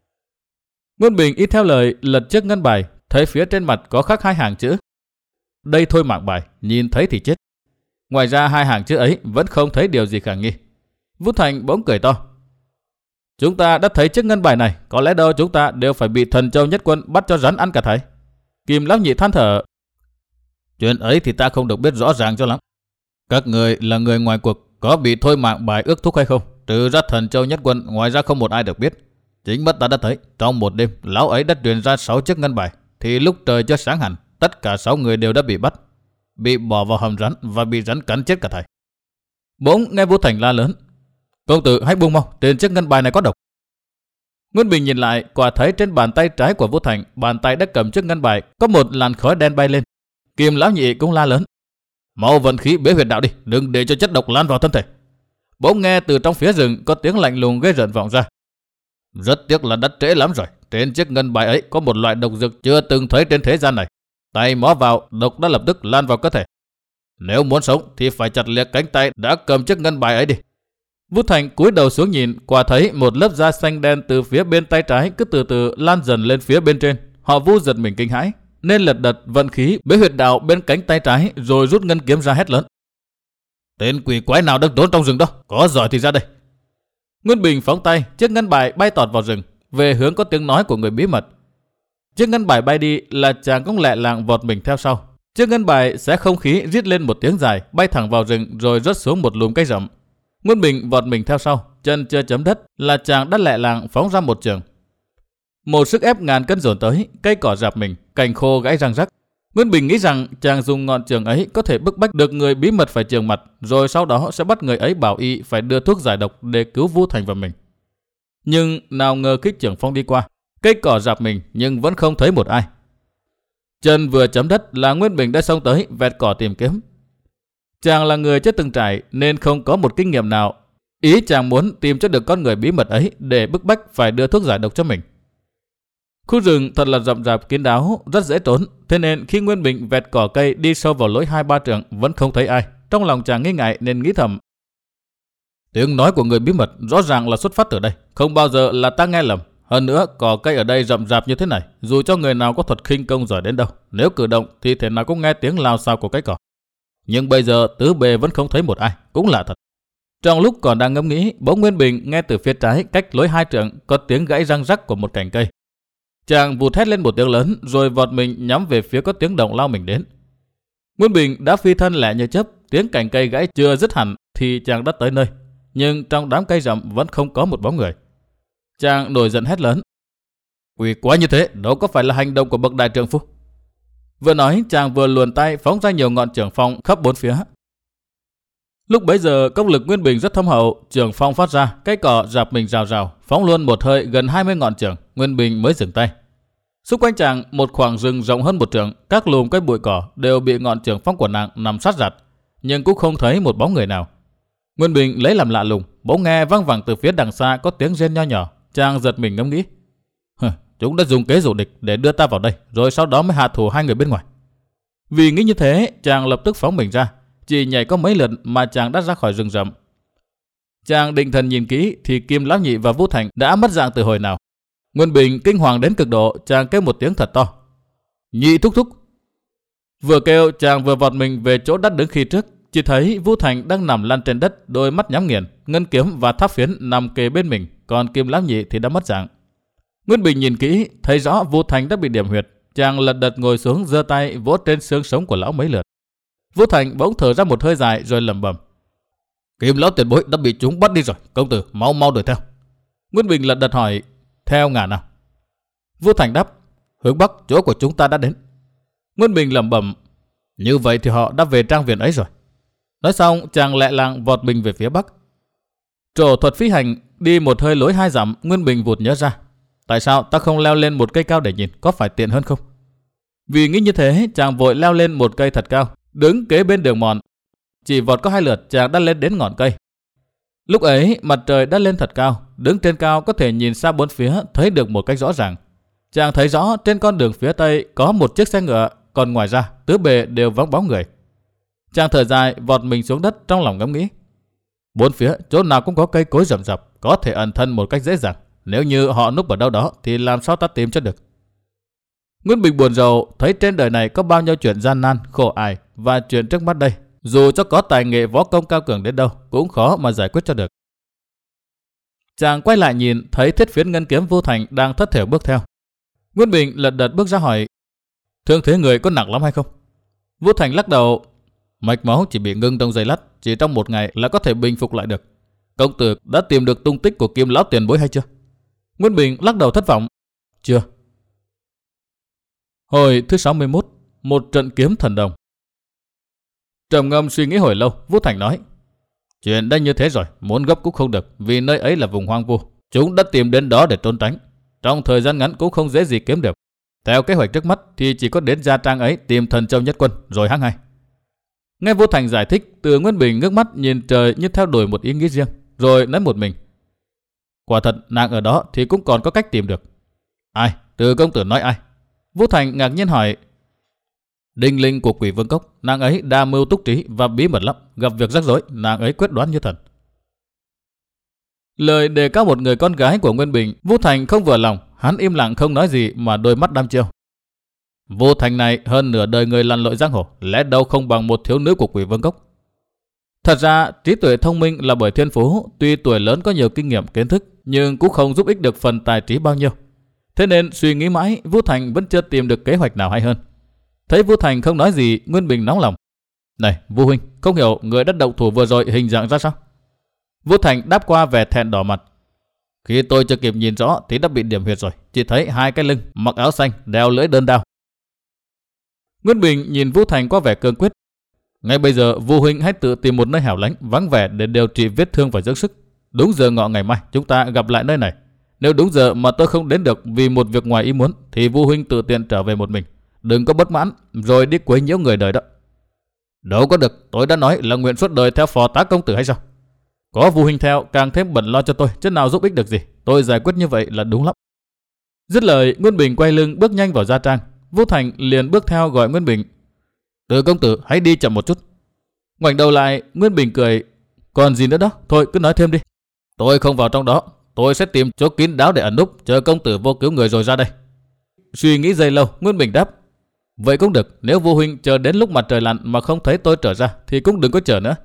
Nguyên Bình y theo lời lật chiếc ngân bài, thấy phía trên mặt có khắc hai hàng chữ: Đây thôi mạng bài, nhìn thấy thì chết. Ngoài ra hai hàng chữ ấy vẫn không thấy điều gì khả nghi. Vũ Thành bỗng cười to: Chúng ta đã thấy chiếc ngân bài này, có lẽ đâu chúng ta đều phải bị Thần Châu Nhất Quân bắt cho rắn ăn cả thảy. Kim Lão Nhị than thở: Chuyện ấy thì ta không được biết rõ ràng cho lắm. Các người là người ngoài cuộc, có bị thôi mạng bài ước thúc hay không? Trừ ra Thần Châu Nhất Quân, ngoài ra không một ai được biết. Chính mắt ta đã thấy, trong một đêm, lão ấy đã truyền ra sáu chiếc ngân bài, thì lúc trời chưa sáng hẳn, tất cả sáu người đều đã bị bắt, bị bỏ vào hầm rắn và bị rắn cắn chết cả thảy. Bỗng nghe Vũ Thành la lớn: Công tử hãy buông mau, trên chiếc ngân bài này có độc. Nguyên Bình nhìn lại, quả thấy trên bàn tay trái của Vũ Thành, bàn tay đã cầm chiếc ngân bài, có một làn khói đen bay lên. Kim Lão Nhị cũng la lớn: Mau vận khí bế huyệt đạo đi, đừng để cho chất độc lan vào thân thể. Bỗng nghe từ trong phía rừng có tiếng lạnh lùng gây rợn vọng ra: Rất tiếc là đã trễ lắm rồi. Trên chiếc ngân bài ấy có một loại độc dược chưa từng thấy trên thế gian này. Tay mó vào, độc đã lập tức lan vào cơ thể. Nếu muốn sống thì phải chặt liệt cánh tay đã cầm chiếc ngân bài ấy đi. Vũ Thành cúi đầu xuống nhìn, quả thấy một lớp da xanh đen từ phía bên tay trái cứ từ từ lan dần lên phía bên trên. Họ Vũ giật mình kinh hãi, nên lật đật vận khí bế huyệt đạo bên cánh tay trái, rồi rút ngân kiếm ra hét lớn: Tên quỷ quái nào đang trốn trong rừng đó, có giỏi thì ra đây. Nguyên Bình phóng tay, chiếc ngân bài bay tọt vào rừng, về hướng có tiếng nói của người bí mật. Chiếc ngân bài bay đi là chàng cũng lẹ làng vọt mình theo sau. Chiếc ngân bài xé không khí rít lên một tiếng dài, bay thẳng vào rừng rồi rớt xuống một lùm cây rậm. Nguyên Bình vọt mình theo sau, chân chưa chấm đất là chàng đã lẹ làng phóng ra một trường. Một sức ép ngàn cân dồn tới, cây cỏ rạp mình, cành khô gãy răng rắc. Nguyên Bình nghĩ rằng chàng dùng ngọn trường ấy có thể bức bách được người bí mật phải trường mặt, rồi sau đó sẽ bắt người ấy bảo y phải đưa thuốc giải độc để cứu Vũ Thành và mình. Nhưng nào ngờ kích trường phong đi qua, cây cỏ rạp mình nhưng vẫn không thấy một ai. Chân vừa chấm đất là Nguyên Bình đã xông tới vẹt cỏ tìm kiếm. Chàng là người chưa từng trải nên không có một kinh nghiệm nào. Ý chàng muốn tìm cho được con người bí mật ấy để bức bách phải đưa thuốc giải độc cho mình. Khu rừng thật là rậm rạp kín đáo, rất dễ trốn. Thế nên khi Nguyên Bình vẹt cỏ cây đi sâu vào lối hai ba trượng vẫn không thấy ai. Trong lòng chàng nghi ngại nên nghĩ thầm: Tiếng nói của người bí mật rõ ràng là xuất phát từ đây, không bao giờ là ta nghe lầm. Hơn nữa cỏ cây ở đây rậm rạp như thế này, dù cho người nào có thuật khinh công giỏi đến đâu, nếu cử động thì thể nào cũng nghe tiếng lao xao của cái cỏ. Nhưng bây giờ tứ bề vẫn không thấy một ai, cũng lạ thật. Trong lúc còn đang ngẫm nghĩ, bỗng Nguyên Bình nghe từ phía trái cách lối hai trượng có tiếng gãy răng rắc của một cành cây. Chàng vụt hét lên một tiếng lớn rồi vọt mình nhắm về phía có tiếng động lao mình đến. Nguyên Bình đã phi thân lẹ như chớp, tiếng cành cây gãy chưa dứt hẳn thì chàng đã tới nơi, nhưng trong đám cây rậm vẫn không có một bóng người. Chàng nổi giận hét lớn: Quỷ quá như thế, đâu có phải là hành động của bậc đại trượng phu. Vừa nói chàng vừa luồn tay phóng ra nhiều ngọn chưởng phong khắp bốn phía. Lúc bấy giờ công lực Nguyên Bình rất thâm hậu, chưởng phong phát ra, cây cỏ rạp mình rào rào, phóng luôn một hơi gần hai mươi ngọn chưởng, Nguyên Bình mới dừng tay. Xung quanh chàng một khoảng rừng rộng hơn một trượng, các lùm cây bụi cỏ đều bị ngọn chưởng phong của nàng nằm sát rạt, nhưng cũng không thấy một bóng người nào. Nguyên Bình lấy làm lạ lùng, bỗng nghe vang vẳng từ phía đằng xa có tiếng rên nho nhỏ. Chàng giật mình ngẫm nghĩ: Chúng đã dùng kế dụ địch để đưa ta vào đây, rồi sau đó mới hạ thủ hai người bên ngoài. Vì nghĩ như thế, chàng lập tức phóng mình ra, chỉ nhảy có mấy lượt mà chàng đã ra khỏi rừng rậm. Chàng định thần nhìn kỹ thì Kim Lão Nhị và Vũ Thành đã mất dạng từ hồi nào. Nguyên Bình kinh hoàng đến cực độ, chàng kêu một tiếng thật to. Nhị thúc thúc. Vừa kêu chàng vừa vọt mình về chỗ đất đứng khi trước, chỉ thấy Vũ Thành đang nằm lăn trên đất, đôi mắt nhắm nghiền, ngân kiếm và tháp phiến nằm kề bên mình, còn Kim Lão Nhị thì đã mất dạng. Nguyên Bình nhìn kỹ, thấy rõ Vũ Thành đã bị điểm huyệt, chàng lật đật ngồi xuống giơ tay vỗ trên xương sống của lão mấy lượt. Vũ Thành bỗng thở ra một hơi dài rồi lẩm bẩm. Kim Lão tiền bối đã bị chúng bắt đi rồi, công tử mau mau đuổi theo. Nguyên Bình lật đật hỏi, theo ngả nào? Vũ Thành đáp, hướng bắc, chỗ của chúng ta đã đến. Nguyên Bình lẩm bẩm, như vậy thì họ đã về trang viện ấy rồi. Nói xong chàng lẹ làng vọt mình về phía bắc. Trổ thuật phi hành đi một hơi lối hai dặm, Nguyên Bình vụt nhớ ra, tại sao ta không leo lên một cây cao để nhìn, có phải tiện hơn không? Vì nghĩ như thế, chàng vội leo lên một cây thật cao, đứng kế bên đường mòn. Chỉ vọt có hai lượt, chàng đã lên đến ngọn cây. Lúc ấy mặt trời đã lên thật cao, đứng trên cao có thể nhìn xa bốn phía, thấy được một cách rõ ràng. Chàng thấy rõ trên con đường phía tây có một chiếc xe ngựa, còn ngoài ra tứ bề đều vắng bóng người. Chàng thở dài vọt mình xuống đất, trong lòng ngẫm nghĩ. Bốn phía chỗ nào cũng có cây cối rậm rạp, có thể ẩn thân một cách dễ dàng. Nếu như họ núp ở đâu đó thì làm sao ta tìm cho được? Nguyên Bình buồn rầu, thấy trên đời này có bao nhiêu chuyện gian nan, khổ ải, và chuyện trước mắt đây, dù cho có tài nghệ võ công cao cường đến đâu, cũng khó mà giải quyết cho được. Chàng quay lại nhìn, thấy thiết phiến ngân kiếm Vũ Thành đang thất thểu bước theo. Nguyên Bình lật đật bước ra hỏi, thương thế người có nặng lắm hay không? Vũ Thành lắc đầu, mạch máu chỉ bị ngưng trong giây lát, chỉ trong một ngày là có thể bình phục lại được. Công tử đã tìm được tung tích của Kim Lão tiền bối hay chưa? Nguyên Bình lắc đầu thất vọng, chưa. Hồi thứ sáu mươi mốt, một trận kiếm thần đồng. Trầm ngâm suy nghĩ hồi lâu, Vũ Thành nói, chuyện đã như thế rồi, muốn gấp cũng không được, vì nơi ấy là vùng hoang vu, chúng đã tìm đến đó để trốn tránh. Trong thời gian ngắn cũng không dễ gì kiếm được. Theo kế hoạch trước mắt thì chỉ có đến gia trang ấy tìm thần châu nhất quân rồi hãng hai. Nghe Vũ Thành giải thích, Từ Nguyên Bình ngước mắt nhìn trời như theo đuổi một ý nghĩ riêng, rồi nói một mình, quả thật nàng ở đó thì cũng còn có cách tìm được. Ai? Từ công tử nói ai? Vũ Thành ngạc nhiên hỏi. Đinh linh của Quỷ Vương Cốc, nàng ấy đa mưu túc trí và bí mật lắm, gặp việc rắc rối nàng ấy quyết đoán như thần. Lời đề cao một người con gái của Nguyên Bình, Vũ Thành không vừa lòng, hắn im lặng không nói gì mà đôi mắt đăm chiêu. Vũ Thành này hơn nửa đời người lặn lội giang hồ, lẽ đâu không bằng một thiếu nữ của Quỷ Vương Cốc. Thật ra trí tuệ thông minh là bởi thiên phú, tuy tuổi lớn có nhiều kinh nghiệm kiến thức, nhưng cũng không giúp ích được phần tài trí bao nhiêu. Thế nên suy nghĩ mãi, Vũ Thành vẫn chưa tìm được kế hoạch nào hay hơn. Thấy Vũ Thành không nói gì, Nguyên Bình nóng lòng. Này Vũ huynh, không hiểu người đất động thủ vừa rồi hình dạng ra sao? Vũ Thành đáp qua vẻ thẹn đỏ mặt. Khi tôi chưa kịp nhìn rõ thì đã bị điểm huyệt rồi, chỉ thấy hai cái lưng, mặc áo xanh, đeo lưỡi đơn đao. Nguyên Bình nhìn Vũ Thành có vẻ cương quyết. Ngay bây giờ Vũ huynh hãy tự tìm một nơi hẻo lánh, vắng vẻ để điều trị vết thương và dưỡng sức. Đúng giờ ngọ ngày mai chúng ta gặp lại nơi này. Nếu đúng giờ mà tôi không đến được vì một việc ngoài ý muốn thì Vũ huynh tự tiện trở về một mình. Đừng có bất mãn rồi đi quấy nhiễu người đời đó. Đâu có được, tôi đã nói là nguyện suốt đời theo phò tá công tử hay sao? Có Vũ huynh theo càng thêm bận lo cho tôi, chứ nào giúp ích được gì. Tôi giải quyết như vậy là đúng lắm. Dứt lời, Nguyên Bình quay lưng bước nhanh vào gia trang. Vũ Thành liền bước theo gọi Nguyên Bình. Từ công tử hãy đi chậm một chút. Ngoảnh đầu lại, Nguyên Bình cười. Còn gì nữa đó, thôi cứ nói thêm đi. Tôi không vào trong đó, tôi sẽ tìm chỗ kín đáo để ẩn núp, chờ công tử vô cứu người rồi ra đây. Suy nghĩ giây lâu, Nguyên Bình đáp. Vậy cũng được, nếu Vũ huynh chờ đến lúc mặt trời lặn mà không thấy tôi trở ra thì cũng đừng có chờ nữa.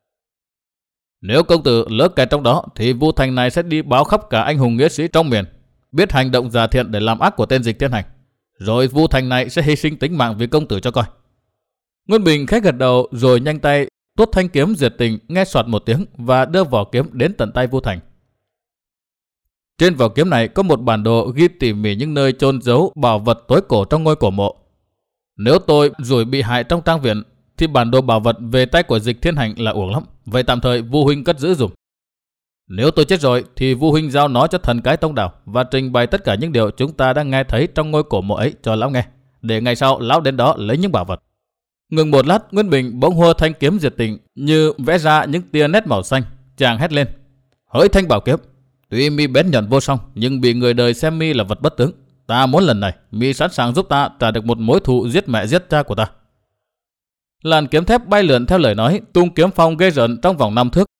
Nếu công tử lỡ kẹt trong đó thì Vũ Thành này sẽ đi báo khắp cả anh hùng nghĩa sĩ trong miền, biết hành động giả thiện để làm ác của tên Dịch Thiên Hành. Rồi Vũ Thành này sẽ hy sinh tính mạng vì công tử cho coi. Nguyên Bình khẽ gật đầu rồi nhanh tay tuốt thanh kiếm diệt tình, nghe soạt một tiếng và đưa vỏ kiếm đến tận tay Vũ Thành. Trên vỏ kiếm này có một bản đồ ghi tỉ mỉ những nơi chôn giấu bảo vật tối cổ trong ngôi cổ mộ. Nếu tôi rủi bị hại trong trang viện thì bản đồ bảo vật về tay của Dịch Thiên Hành là uổng lắm. Vậy tạm thời Vũ huynh cất giữ dùm. Nếu tôi chết rồi thì Vũ huynh giao nó cho thần cái tông đảo và trình bày tất cả những điều chúng ta đang nghe thấy trong ngôi cổ mộ ấy cho lão nghe, để ngày sau lão đến đó lấy những bảo vật. Ngừng một lát, Nguyên Bình bỗng hô thanh kiếm diệt tình như vẽ ra những tia nét màu xanh. Chàng hét lên. Hỡi thanh bảo kiếm, tuy mi bén nhọn vô song nhưng bị người đời xem mi là vật bất tướng. Ta muốn lần này mi sẵn sàng giúp ta trả được một mối thù giết mẹ giết cha của ta. Làn kiếm thép bay lượn theo lời nói, tung kiếm phong ghê rợn trong vòng năm thước,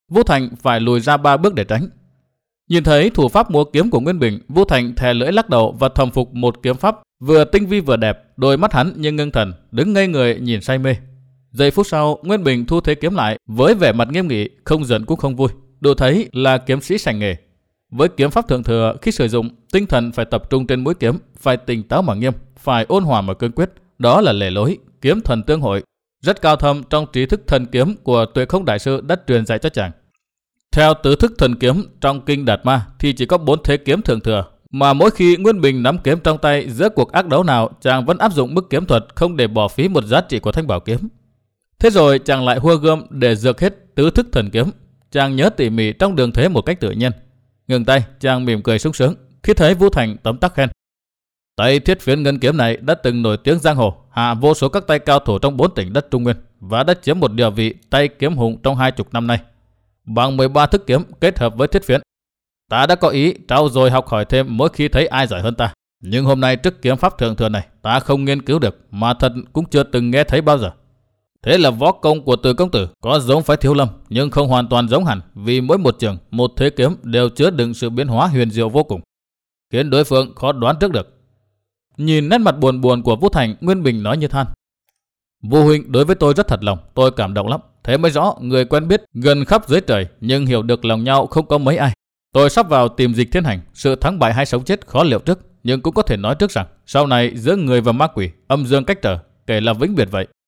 Vũ Thành phải lùi ra ba bước để tránh. Nhìn thấy thủ pháp múa kiếm của Nguyên Bình, Vũ Thành thè lưỡi lắc đầu và thầm phục một kiếm pháp vừa tinh vi vừa đẹp. Đôi mắt hắn như ngưng thần, đứng ngây người nhìn say mê. Giây phút sau, Nguyên Bình thu thế kiếm lại với vẻ mặt nghiêm nghị, không giận cũng không vui. Đủ thấy là kiếm sĩ sành nghề. Với kiếm pháp thượng thừa, khi sử dụng, tinh thần phải tập trung trên mũi kiếm, phải tỉnh táo mà nghiêm, phải ôn hòa mà cương quyết. Đó là lề lối kiếm thần tương hội, rất cao thâm trong trí thức thần kiếm của Tuệ Không đại sư đã truyền dạy cho chàng. Theo tứ thức thần kiếm trong kinh Đạt Ma thì chỉ có bốn thế kiếm thượng thừa, mà mỗi khi Nguyên Bình nắm kiếm trong tay, giữa cuộc ác đấu nào chàng vẫn áp dụng mức kiếm thuật không để bỏ phí một giá trị của thanh bảo kiếm. Thế rồi chàng lại hua gươm để dược hết tứ thức thần kiếm. Chàng nhớ tỉ mỉ trong đường thế một cách tự nhiên. Ngừng tay, chàng mỉm cười sung sướng khi thấy Vũ Thành tấm tắc khen: tay thiết phiến ngân kiếm này đã từng nổi tiếng giang hồ, hạ vô số các tay cao thủ trong bốn tỉnh đất Trung Nguyên và đã chiếm một địa vị tay kiếm hùng trong hai chục năm nay. Bằng mười ba thức kiếm kết hợp với thiết phiến, ta đã có ý trau dồi học hỏi thêm mỗi khi thấy ai giỏi hơn ta. Nhưng hôm nay trước kiếm pháp thượng thừa này ta không nghiên cứu được, mà thật cũng chưa từng nghe thấy bao giờ. Thế là võ công của Từ công tử có giống Phái Thiếu Lâm, nhưng không hoàn toàn giống hẳn, vì mỗi một trường, một thế kiếm đều chứa đựng sự biến hóa huyền diệu vô cùng, khiến đối phương khó đoán trước được. Nhìn nét mặt buồn buồn của Vũ Thành, Nguyên Bình nói như than: Vũ huynh đối với tôi rất thật lòng, tôi cảm động lắm. Thế mới rõ người quen biết gần khắp dưới trời, nhưng hiểu được lòng nhau không có mấy ai. Tôi sắp vào tìm Dịch Thiên Hành, sự thắng bại hay sống chết khó liệu trước, nhưng cũng có thể nói trước rằng sau này giữa người và ma quỷ âm dương cách trở, kể là vĩnh biệt vậy.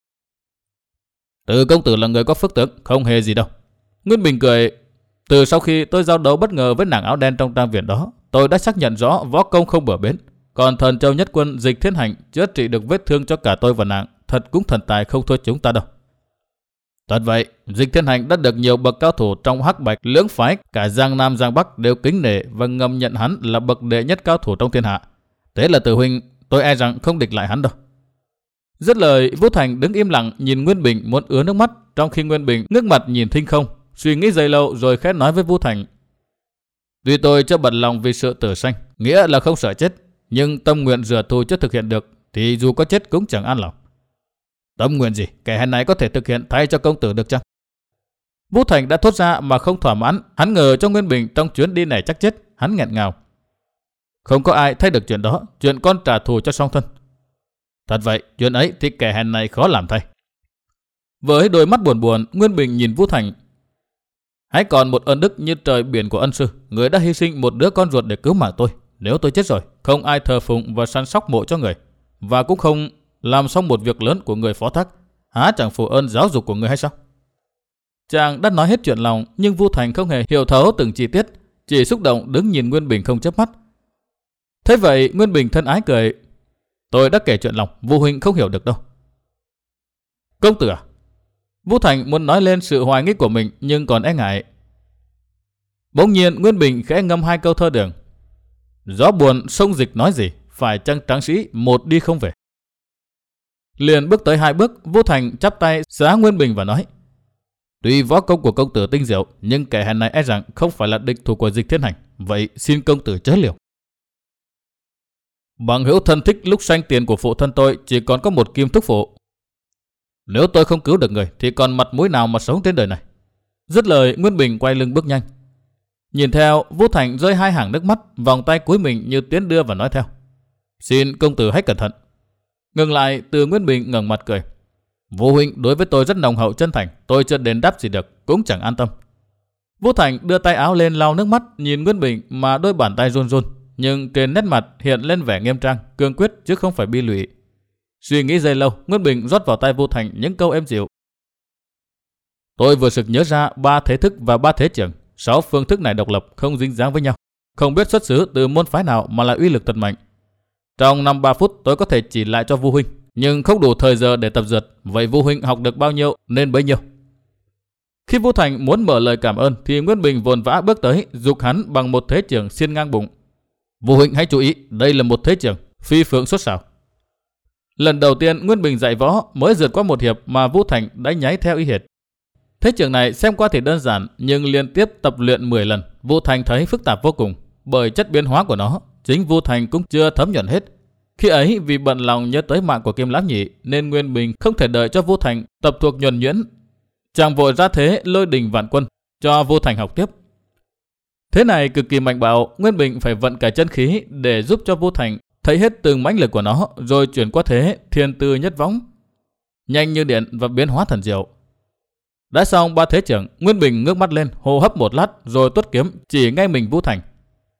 Từ công tử là người có phước tướng, không hề gì đâu. Nguyên Bình cười: từ sau khi tôi giao đấu bất ngờ với nàng áo đen trong trang viện đó, tôi đã xác nhận rõ võ công không bừa bến. Còn thần châu nhất quân Dịch Thiên Hành chữa trị được vết thương cho cả tôi và nàng, thật cũng thần tài không thua chúng ta đâu. Thật vậy, Dịch Thiên Hành đã được nhiều bậc cao thủ trong Hắc Bạch lưỡng phái cả Giang Nam Giang Bắc đều kính nể và ngầm nhận hắn là bậc đệ nhất cao thủ trong thiên hạ. Thế là Từ huynh, tôi e rằng không địch lại hắn đâu. Dứt lời, Vũ Thành đứng im lặng nhìn Nguyên Bình muốn ứa nước mắt, trong khi Nguyên Bình ngước mặt nhìn thinh không, suy nghĩ giây lâu rồi khẽ nói với Vũ Thành: tuy tôi chưa bận lòng vì sự tử sanh, nghĩa là không sợ chết, nhưng tâm nguyện rửa thù chưa thực hiện được, thì dù có chết cũng chẳng an lòng. Tâm nguyện gì, kẻ hèn này có thể thực hiện thay cho công tử được chăng? Vũ Thành đã thốt ra mà không thỏa mãn. Hắn ngờ cho Nguyên Bình trong chuyến đi này chắc chết. Hắn nghẹn ngào: không có ai thay được chuyện đó, chuyện con trả thù cho song thân. Thật vậy, chuyện ấy thì kẻ hèn này khó làm thay. Với đôi mắt buồn buồn, Nguyên Bình nhìn Vũ Thành: hãy còn một ơn đức như trời biển của ân sư, người đã hy sinh một đứa con ruột để cứu mạng tôi. Nếu tôi chết rồi, không ai thờ phụng và săn sóc mộ cho người, và cũng không làm xong một việc lớn của người phó thác, há chẳng phụ ơn giáo dục của người hay sao? Chàng đã nói hết chuyện lòng, nhưng Vũ Thành không hề hiểu thấu từng chi tiết, chỉ xúc động đứng nhìn Nguyên Bình không chớp mắt. Thế vậy, Nguyên Bình thân ái cười: tôi đã kể chuyện lòng, Vũ huynh không hiểu được đâu. Công tử à? Vũ Thành muốn nói lên sự hoài nghi của mình nhưng còn e ngại. Bỗng nhiên Nguyên Bình khẽ ngâm hai câu thơ đường: gió buồn sông Dịch nói gì, phải chăng tráng sĩ một đi không về. Liền bước tới hai bước, Vũ Thành chắp tay xá Nguyên Bình và nói: tuy võ công của công tử tinh diệu, nhưng kẻ hèn này e rằng không phải là địch thủ của Dịch Thiên Hành, vậy xin công tử chớ liều. Bằng hữu thân thích lúc sanh tiền của phụ thân tôi chỉ còn có một kim thúc phụ. Nếu tôi không cứu được người thì còn mặt mũi nào mà sống trên đời này. Dứt lời, Nguyên Bình quay lưng bước nhanh. Nhìn theo, Vũ Thành rơi hai hàng nước mắt, vòng tay cúi mình như tiến đưa và nói theo: xin công tử hãy cẩn thận. Ngừng lại, Từ Nguyên Bình ngẩng mặt cười: Vũ huynh đối với tôi rất nồng hậu chân thành, tôi chưa đền đáp gì được, cũng chẳng an tâm. Vũ Thành đưa tay áo lên lau nước mắt, nhìn Nguyên Bình mà đôi bàn tay run run, nhưng trên nét mặt hiện lên vẻ nghiêm trang, cương quyết chứ không phải bi lụy. Suy nghĩ giây lâu, Nguyên Bình rót vào tay Vũ Thành những câu êm dịu: tôi vừa sực nhớ ra ba thế thức và ba thế trưởng, sáu phương thức này độc lập, không dính dáng với nhau, không biết xuất xứ từ môn phái nào mà lại uy lực thật mạnh. Trong năm ba phút tôi có thể chỉ lại cho Vũ huynh, nhưng không đủ thời giờ để tập dượt. Vậy Vũ huynh học được bao nhiêu nên bấy nhiêu. Khi Vũ Thành muốn mở lời cảm ơn thì Nguyên Bình vồn vã bước tới, giục hắn bằng một thế trưởng xiên ngang bụng: Vũ huynh hãy chú ý, đây là một thế trưởng phi phượng xuất xảo. Lần đầu tiên Nguyên Bình dạy võ mới rượt qua một hiệp mà Vũ Thành đã nháy theo y hệt. Thế trưởng này xem qua thì đơn giản, nhưng liên tiếp tập luyện mười lần, Vũ Thành thấy phức tạp vô cùng, bởi chất biến hóa của nó chính Vũ Thành cũng chưa thấm nhuần hết. Khi ấy vì bận lòng nhớ tới mạng của Kim Lãng Nhị nên Nguyên Bình không thể đợi cho Vũ Thành tập thuộc nhuần nhuyễn. Chàng vội ra thế lôi đình vạn quân, cho Vu Thành học tiếp. Thế này cực kỳ mạnh bạo, Nguyên Bình phải vận cả chân khí để giúp cho Vu Thành thấy hết từng mãnh lực của nó, rồi chuyển qua thế thiên tư nhất võng, nhanh như điện và biến hóa thần diệu. Đã xong ba thế trưởng, Nguyên Bình ngước mắt lên, hô hấp một lát, rồi tuốt kiếm chỉ ngay mình Vu Thành.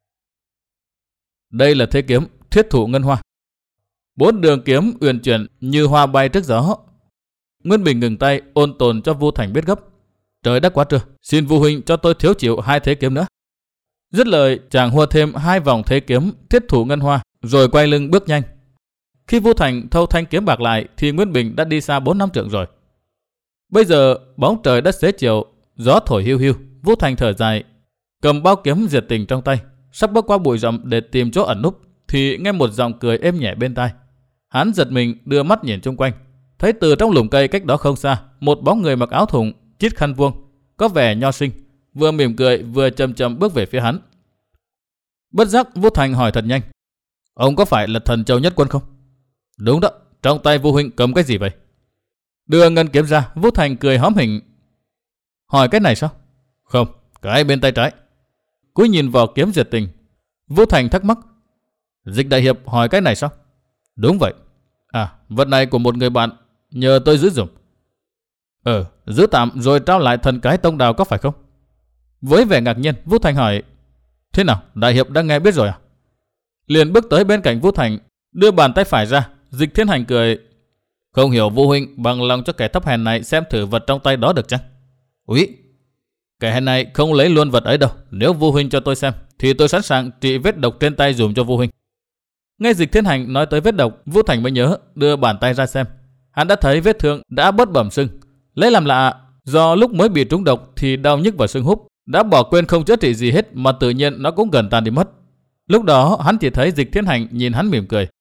Đây là thế kiếm Thiết Thụ Ngân Hoa. Bốn đường kiếm uyển chuyển như hoa bay trước gió. Nguyên Bình ngừng tay, ôn tồn cho Vu Thành biết gấp. Trời đã quá trưa, xin Vu huynh cho tôi thiếu chịu hai thế kiếm nữa. Dứt lời, chàng hua thêm hai vòng thế kiếm Thiết Thụ Ngân Hoa, rồi quay lưng bước nhanh. Khi Vu Thành thâu thanh kiếm bạc lại, thì Nguyên Bình đã đi xa bốn năm trượng rồi. Bây giờ bóng trời đã xế chiều, gió thổi hiu hiu. Vu Thành thở dài, cầm bao kiếm diệt tình trong tay, sắp bước qua bụi rậm để tìm chỗ ẩn núp, thì nghe một giọng cười êm nhẹ bên tai. Hắn giật mình đưa mắt nhìn chung quanh, thấy từ trong lùm cây cách đó không xa, một bóng người mặc áo thụng, chít khăn vuông, có vẻ nho sinh, vừa mỉm cười vừa chậm chậm bước về phía hắn. Bất giác Vu Thành hỏi thật nhanh: Ông có phải là Thần Châu Nhất Quân không? Đúng đó, trong tay Vu huynh cầm cái gì vậy? Đưa ngân kiếm ra, Vu Thành cười hóm hỉnh. Hỏi cái này sao? Không, cái bên tay trái. Cúi nhìn vào kiếm diệt tình. Vu Thành thắc mắc: Dịch đại hiệp hỏi cái này sao? Đúng vậy. À, vật này của một người bạn, nhờ tôi giữ dùm. Ờ, giữ tạm rồi trao lại thần cái tông đào có phải không? Với vẻ ngạc nhiên, Vu Thành hỏi: Thế nào, đại hiệp đã nghe biết rồi à? Liền bước tới bên cạnh Vu Thành, đưa bàn tay phải ra. Dịch Thiên Hành cười: Không hiểu Vu huynh bằng lòng cho kẻ thấp hèn này xem thử vật trong tay đó được chăng? Úi, kẻ hèn này không lấy luôn vật ấy đâu. Nếu Vu huynh cho tôi xem, thì tôi sẵn sàng trị vết độc trên tay dùm cho Vu huynh. Nghe Dịch Thiên Hành nói tới vết độc, Vu Thành mới nhớ, đưa bàn tay ra xem. Hắn đã thấy vết thương đã bớt bầm sưng. Lấy làm lạ, do lúc mới bị trúng độc thì đau nhức và sưng húp, đã bỏ quên không chữa trị gì hết, mà tự nhiên nó cũng gần tan đi mất. Lúc đó hắn chỉ thấy Dịch Thiên Hành nhìn hắn mỉm cười.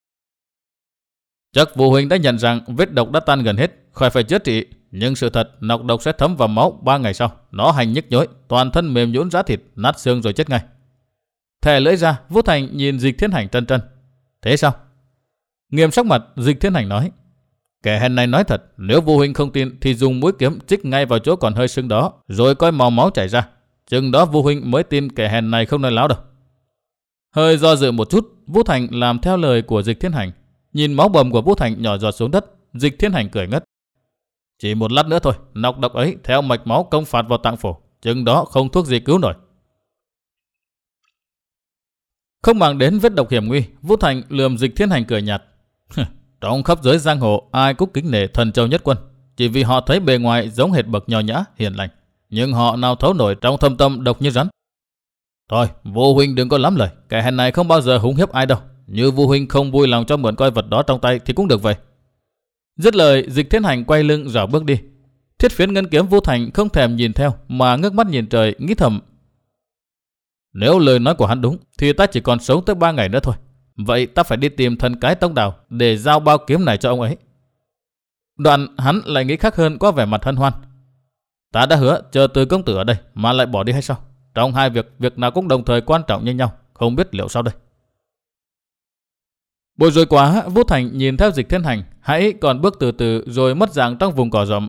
Chắc Vu huynh đã nhận rằng vết độc đã tan gần hết, khỏi phải chữa trị. Nhưng sự thật, nọc độc sẽ thấm vào máu ba ngày sau. Nó hành nhức nhối, toàn thân mềm nhũn rã thịt, nát xương rồi chết ngay. Thè lưỡi ra, Vu Thành nhìn Dịch Thiên Hành trân trân. Thế sao? Nghiêm sắc mặt, Dịch Thiên Hành nói: Kẻ hèn này nói thật, nếu Vu huynh không tin thì dùng mũi kiếm chích ngay vào chỗ còn hơi sưng đó, rồi coi màu máu chảy ra. Chừng đó Vu huynh mới tin kẻ hèn này không nói láo đâu. Hơi do dự một chút, Vu Thành làm theo lời của Dịch Thiên Hành. Nhìn máu bầm của Vu Thành nhỏ giọt xuống đất, Dịch Thiên Hành cười ngất. Chỉ một lát nữa thôi, nọc độc ấy theo mạch máu công phạt vào tạng phổ, chừng đó không thuốc gì cứu nổi. Không màng đến vết độc hiểm nguy, Vu Thành lườm Dịch Thiên Hành cười nhạt. Trong khắp giới giang hồ, ai cũng kính nể Thần Châu Nhất Quân, chỉ vì họ thấy bề ngoài giống hệt bậc nho nhã hiền lành, nhưng họ nào thấu nổi trong thâm tâm độc như rắn. Thôi, Vu huynh đừng có lắm lời, kẻ hèn này không bao giờ hung hiếp ai đâu. Như Vu huynh không vui lòng cho mượn coi vật đó trong tay thì cũng được vậy. Dứt lời, Dịch Thiên Hành quay lưng rảo bước đi. Thiết phiến ngân kiếm Vu Thành không thèm nhìn theo, mà ngước mắt nhìn trời, nghĩ thầm: Nếu lời nói của hắn đúng, thì ta chỉ còn sống tới ba ngày nữa thôi. Vậy ta phải đi tìm thần cái tông đào để giao bao kiếm này cho ông ấy. Đoạn hắn lại nghĩ khác hơn, có vẻ mặt hân hoan. Ta đã hứa chờ Từ công tử ở đây mà lại bỏ đi hay sao? Trong hai việc, việc nào cũng đồng thời quan trọng như nhau, không biết liệu sao đây. Bối rối quá, Vu Thành nhìn theo Dịch Thiên Hành, hãy còn bước từ từ rồi mất dạng trong vùng cỏ rậm.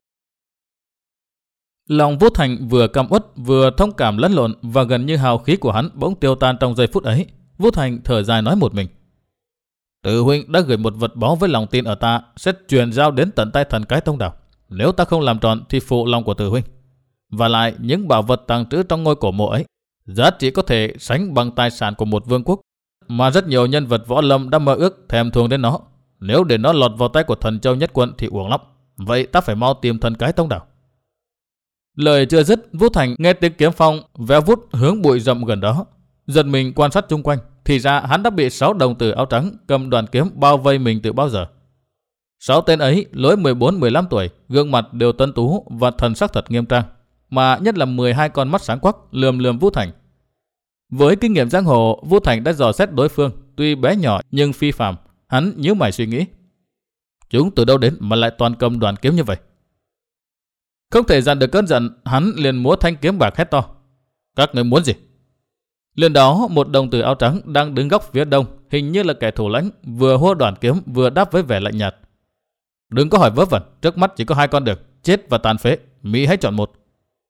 Lòng Vu Thành vừa căm uất vừa thông cảm lẫn lộn, và gần như hào khí của hắn bỗng tiêu tan trong giây phút ấy. Vu Thành thở dài nói một mình: Từ huynh đã gửi một vật báu với lòng tin ở ta, sẽ truyền giao đến tận tay thần cái tông đào. Nếu ta không làm tròn thì phụ lòng của Từ huynh. Và lại những bảo vật tàng trữ trong ngôi cổ mộ ấy, giá trị có thể sánh bằng tài sản của một vương quốc, mà rất nhiều nhân vật võ lâm đã mơ ước thèm thuồng đến nó. Nếu để nó lọt vào tay của Thần Châu Nhất Quân thì uổng lắm. Vậy ta phải mau tìm thần cái tông đào. Lời chưa dứt, Vu Thành nghe tiếng kiếm phong véo vút hướng bụi rậm gần đó. Giật mình quan sát chung quanh, thì ra hắn đã bị sáu đồng tử áo trắng cầm đoàn kiếm bao vây mình từ bao giờ. Sáu tên ấy lối mười bốn mười lăm tuổi, gương mặt đều tân tú và thần sắc thật nghiêm trang, mà nhất là mười hai con mắt sáng quắc lườm lườm Vu Thành. Với kinh nghiệm giang hồ, Vu Thành đã dò xét đối phương, tuy bé nhỏ nhưng phi phàm. Hắn nhíu mày suy nghĩ: Chúng từ đâu đến mà lại toàn cầm đoàn kiếm như vậy? Không thể dằn được cơn giận, hắn liền múa thanh kiếm bạc hét to: Các người muốn gì? Liền đó, một đồng tử áo trắng đang đứng góc phía đông, hình như là kẻ thủ lãnh, vừa hô đoàn kiếm vừa đáp với vẻ lạnh nhạt: Đừng có hỏi vớ vẩn, trước mắt chỉ có hai con đường, chết và tàn phế, Mỹ hãy chọn một.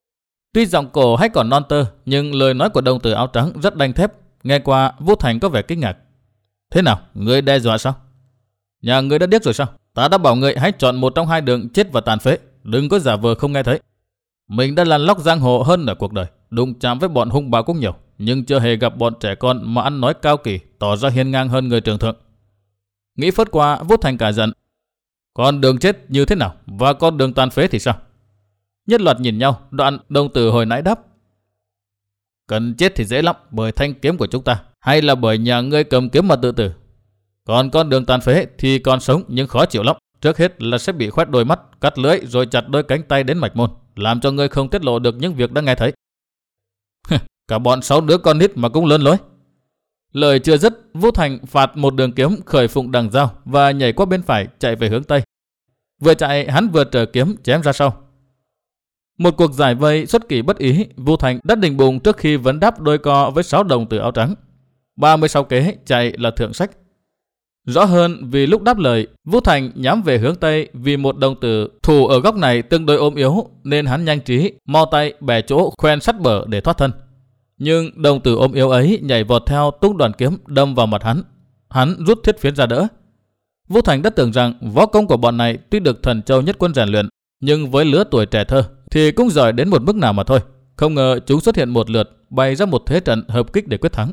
Tuy giọng cổ hay còn non tơ, nhưng lời nói của đồng tử áo trắng rất đanh thép. Nghe qua, Vũ Thành có vẻ kinh ngạc. Thế nào, ngươi đe dọa sao? Nhà ngươi đã điếc rồi sao? Ta đã bảo ngươi hãy chọn một trong hai đường chết và tàn phế, đừng có giả vờ không nghe thấy. Mình đã lăn lóc giang hồ hơn ở cuộc đời, đụng chạm với bọn hung bạo cũng nhiều, nhưng chưa hề gặp bọn trẻ con mà ăn nói cao kỳ, tỏ ra hiên ngang hơn người trưởng thượng. Nghĩ phớt qua, Vũ Thành cả giận. Con đường chết như thế nào, và con đường tàn phế thì sao? Nhất loạt nhìn nhau, đoạn đồng tử hồi nãy đáp. Cần chết thì dễ lắm, bởi thanh kiếm của chúng ta, hay là bởi nhà ngươi cầm kiếm mà tự tử. Còn con đường tàn phế thì còn sống nhưng khó chịu lắm. Trước hết là sẽ bị khoét đôi mắt, cắt lưỡi rồi chặt đôi cánh tay đến mạch môn, làm cho ngươi không tiết lộ được những việc đã nghe thấy. Cả bọn sáu đứa con nít mà cũng lớn lối. Lời chưa dứt, Vũ Thành phạt một đường kiếm khởi phụng đằng dao và nhảy qua bên phải chạy về hướng tây. Vừa chạy, hắn vừa trở kiếm chém ra sau. Một cuộc giải vây xuất kỳ bất ý, Vũ Thành đã định bụng trước khi vấn đáp đôi co với sáu đồng tử áo trắng. ba mươi sáu kế chạy là thượng sách. Rõ hơn vì lúc đáp lời, Vũ Thành nhắm về hướng tây vì một đồng tử thủ ở góc này tương đối ôm yếu nên hắn nhanh trí, mau tay bẻ chỗ khoen sắt bờ để thoát thân. Nhưng đồng tử ôm yếu ấy nhảy vọt theo tung đoàn kiếm đâm vào mặt hắn. Hắn rút thiết phiến ra đỡ. Vũ Thành đã tưởng rằng võ công của bọn này tuy được thần châu nhất quân rèn luyện, nhưng với lứa tuổi trẻ thơ thì cũng giỏi đến một mức nào mà thôi. Không ngờ chúng xuất hiện một lượt, bày ra một thế trận hợp kích để quyết thắng.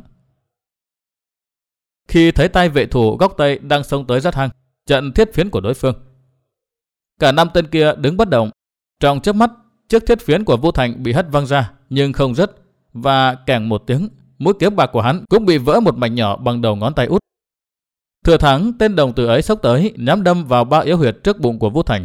Khi thấy tay vệ thủ góc tây đang xông tới rất hăng, trận thiết phiến của đối phương, cả năm tên kia đứng bất động. Trong chớp mắt, chiếc thiết phiến của Vũ Thành bị hất văng ra, nhưng không rớt, và kèng một tiếng, mũi kiếm bạc của hắn cũng bị vỡ một mảnh nhỏ bằng đầu ngón tay út. Thừa thắng, tên đồng tử ấy xốc tới, nhắm đâm vào ba yếu huyệt trước bụng của Vũ Thành.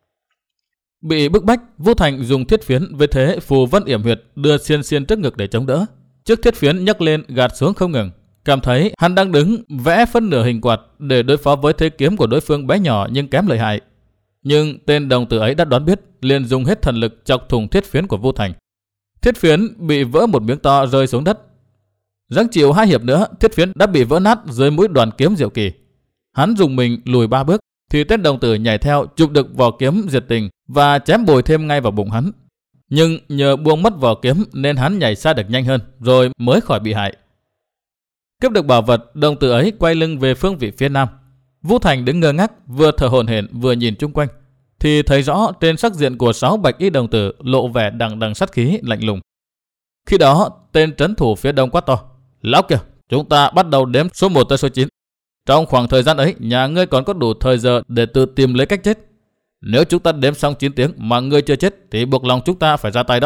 Bị bức bách, Vũ Thành dùng thiết phiến với thế phù vân yểm huyệt đưa xiên xiên trước ngực để chống đỡ. Chiếc thiết phiến nhấc lên gạt xuống không ngừng. Cảm thấy hắn đang đứng vẽ phân nửa hình quạt để đối phó với thế kiếm của đối phương bé nhỏ nhưng kém lợi hại. Nhưng tên đồng tử ấy đã đoán biết, liền dùng hết thần lực chọc thủng thiết phiến của Vũ Thành. Thiết phiến bị vỡ một miếng to rơi xuống đất. Giáng chịu hai hiệp nữa, thiết phiến đã bị vỡ nát dưới mũi đoàn kiếm diệu kỳ. Hắn dùng mình lùi ba bước, thì tên đồng tử nhảy theo chụp được vỏ kiếm diệt tình và chém bồi thêm ngay vào bụng hắn. Nhưng nhờ buông mất vỏ kiếm nên hắn nhảy xa được nhanh hơn, rồi mới khỏi bị hại. Cướp được bảo vật, đồng tử ấy quay lưng về phương vị phía nam. Vũ Thành đứng ngơ ngác, vừa thở hổn hển vừa nhìn chung quanh, thì thấy rõ trên sắc diện của sáu bạch y đồng tử lộ vẻ đằng đằng sát khí lạnh lùng. Khi đó, tên trấn thủ phía đông quát to: "Lão kìa, chúng ta bắt đầu đếm số một tới số chín. Trong khoảng thời gian ấy, nhà ngươi còn có đủ thời giờ để tự tìm lấy cách chết. Nếu chúng ta đếm xong chín tiếng mà ngươi chưa chết, thì buộc lòng chúng ta phải ra tay đó."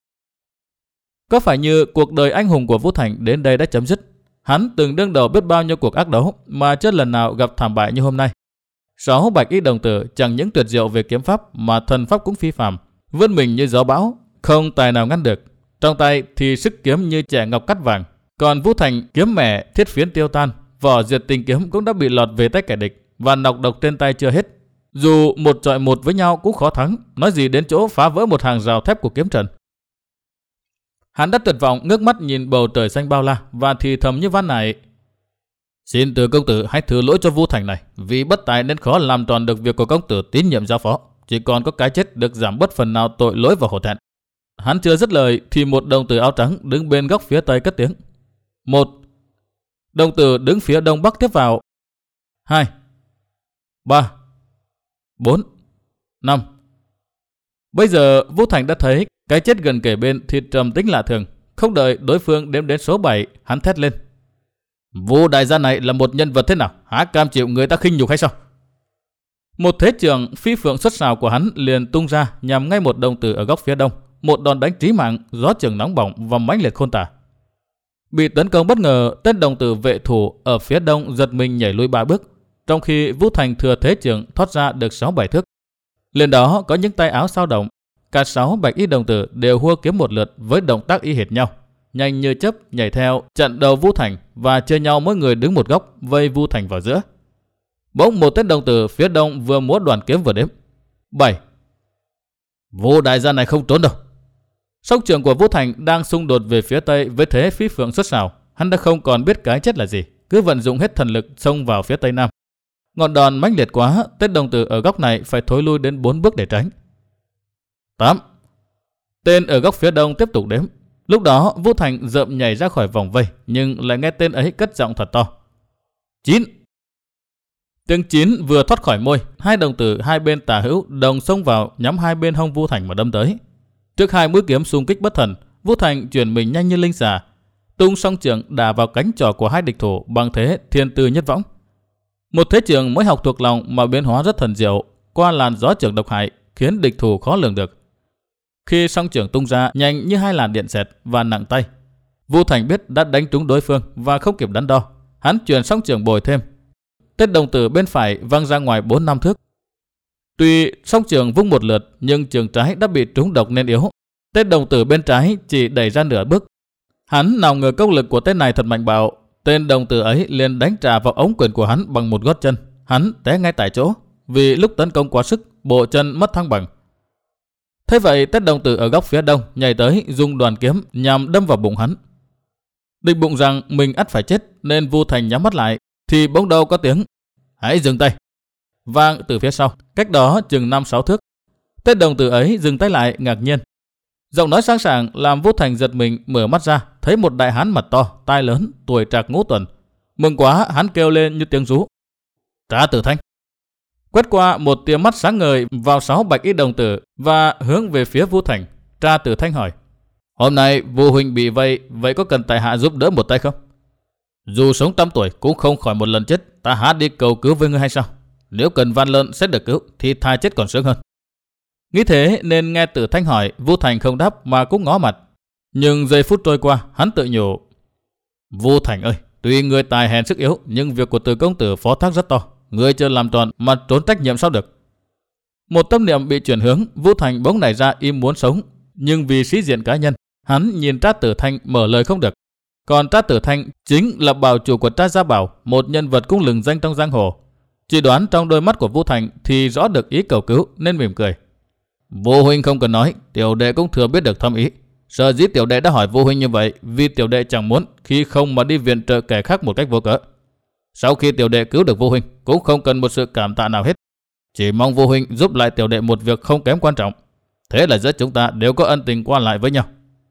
Có phải như cuộc đời anh hùng của Vũ Thành đến đây đã chấm dứt? Hắn từng đương đầu biết bao nhiêu cuộc ác đấu mà chưa lần nào gặp thảm bại như hôm nay. Sáu bạch y đồng tử chẳng những tuyệt diệu về kiếm pháp mà thần pháp cũng phi phàm, vươn mình như gió bão, không tài nào ngăn được. Trong tay thì sức kiếm như trẻ ngọc cắt vàng, còn Vũ Thành kiếm mẻ thiết phiến tiêu tan, vỏ diệt tình kiếm cũng đã bị lọt về tay kẻ địch và nọc độc trên tay chưa hết. Dù một chọi một với nhau cũng khó thắng, nói gì đến chỗ phá vỡ một hàng rào thép của kiếm trận. Hắn đã tuyệt vọng ngước mắt nhìn bầu trời xanh bao la và thì thầm như van nài: "Xin từ công tử hãy thứ lỗi cho Vũ Thành này, vì bất tài nên khó làm tròn được việc của công tử tín nhiệm giao phó. Chỉ còn có cái chết được giảm bớt phần nào tội lỗi và hổ thẹn." Hắn chưa dứt lời thì một đồng tử áo trắng đứng bên góc phía tây cất tiếng: "Một." Đồng tử đứng phía đông bắc tiếp vào: "Hai, ba, bốn, năm." Bây giờ Vũ Thành đã thấy cái chết gần kề bên thì trầm tĩnh lạ thường. Không đợi đối phương đếm đến số bảy, hắn thét lên: "Vũ đại gia này là một nhân vật thế nào? Há cam chịu người ta khinh nhục hay sao?" Một thế trường phi phượng xuất sào của hắn liền tung ra nhằm ngay một đồng tử ở góc phía đông. Một đòn đánh trí mạng, gió trường nóng bỏng và mãnh liệt khôn tả. Bị tấn công bất ngờ, tên đồng tử vệ thủ ở phía đông giật mình nhảy lùi ba bước, trong khi Vũ Thành thừa thế trường thoát ra được sáu bảy thước. Liền đó có những tay áo sao động, cả sáu bạch y đồng tử đều hua kiếm một lượt với động tác y hệt nhau, nhanh như chớp nhảy theo chặn đầu Vũ Thành và chia nhau mỗi người đứng một góc vây Vũ Thành vào giữa. Bỗng một tên đồng tử phía đông vừa múa đoàn kiếm vừa đếm: "Bảy." Vũ đại gia này không trốn đâu. Song trường của Vũ Thành đang xung đột về phía tây với thế phi phượng xuất sào. Hắn đã không còn biết cái chết là gì, cứ vận dụng hết thần lực xông vào phía tây nam. Ngọn đòn mãnh liệt quá, tên đồng tử ở góc này phải thối lui đến bốn bước để tránh. Tám, Tên ở góc phía đông tiếp tục đếm. Lúc đó Vũ Thành rợm nhảy ra khỏi vòng vây, nhưng lại nghe tên ấy cất giọng thật to. Chín. Tiếng chín vừa thoát khỏi môi, hai đồng tử hai bên tả hữu đồng xông vào nhắm hai bên hông Vũ Thành mà đâm tới. Trước hai mũi kiếm xung kích bất thần, Vũ Thành chuyển mình nhanh như linh xà, tung song trường đả vào cánh trỏ của hai địch thủ bằng thế thiên tư nhất võng. Một thế trường mới học thuộc lòng mà biến hóa rất thần diệu, qua làn gió trường độc hại, khiến địch thủ khó lường được. Khi song trường tung ra nhanh như hai làn điện xẹt và nặng tay, Vũ Thành biết đã đánh trúng đối phương và không kịp đắn đo, hắn chuyển song trường bồi thêm. Tên đồng tử bên phải văng ra ngoài bốn năm thước. Tuy song trường vung một lượt, nhưng trường trái đã bị trúng độc nên yếu. Tên đồng tử bên trái chỉ đẩy ra nửa bước. Hắn nào ngờ công lực của tên này thật mạnh bạo, tên đồng tử ấy liền đánh trả vào ống quyền của hắn bằng một gót chân. Hắn té ngay tại chỗ, vì lúc tấn công quá sức, bộ chân mất thăng bằng. Thế vậy, tên đồng tử ở góc phía đông nhảy tới dùng đoàn kiếm nhằm đâm vào bụng hắn. Định bụng rằng mình ắt phải chết nên Vũ Thành nhắm mắt lại, thì bỗng đâu có tiếng hãy dừng tay vang từ phía sau, cách đó chừng năm sáu thước. Tên đồng tử ấy dừng tay lại ngạc nhiên. Giọng nói sáng sảng làm Vũ Thành giật mình mở mắt ra, thấy một đại hán mặt to, tai lớn, tuổi trạc ngũ tuần. Mừng quá, hắn kêu lên như tiếng rú. Trá Tử Thanh. Quét qua một tia mắt sáng ngời vào sáu bạch y đồng tử và hướng về phía Vũ Thành. Trá Tử Thanh hỏi: Hôm nay Vũ huynh bị vây, vậy có cần tại hạ giúp đỡ một tay không? Dù sống trăm tuổi cũng không khỏi một lần chết, ta há đi cầu cứu với ngươi hay sao? Nếu cần van lơn sẽ được cứu thì thà chết còn sướng hơn. Nghĩ thế nên nghe Tử Thanh hỏi, Vũ Thành không đáp mà cũng ngó mặt. Nhưng giây phút trôi qua, hắn tự nhủ: Vũ Thành ơi, tuy người tài hèn sức yếu, nhưng việc của Từ công tử phó thác rất to. Ngươi chưa làm tròn mà trốn trách nhiệm sao được? Một tâm niệm bị chuyển hướng, Vũ Thành bỗng nảy ra ý muốn sống, nhưng vì sĩ diện cá nhân, hắn nhìn Trác Tử Thanh mở lời không được. Còn Trác Tử Thanh chính là bảo chủ của Trác Gia Bảo, một nhân vật cũng lừng danh trong giang hồ. Chỉ đoán trong đôi mắt của Vũ Thành thì rõ được ý cầu cứu nên mỉm cười. Vũ huynh không cần nói, tiểu đệ cũng thừa biết được thâm ý. Sợ dĩ tiểu đệ đã hỏi Vũ huynh như vậy vì tiểu đệ chẳng muốn khi không mà đi viện trợ kẻ khác một cách vô cớ. Sau khi tiểu đệ cứu được Vũ huynh cũng không cần một sự cảm tạ nào hết, chỉ mong Vũ huynh giúp lại tiểu đệ một việc không kém quan trọng. Thế là giữa chúng ta đều có ân tình qua lại với nhau.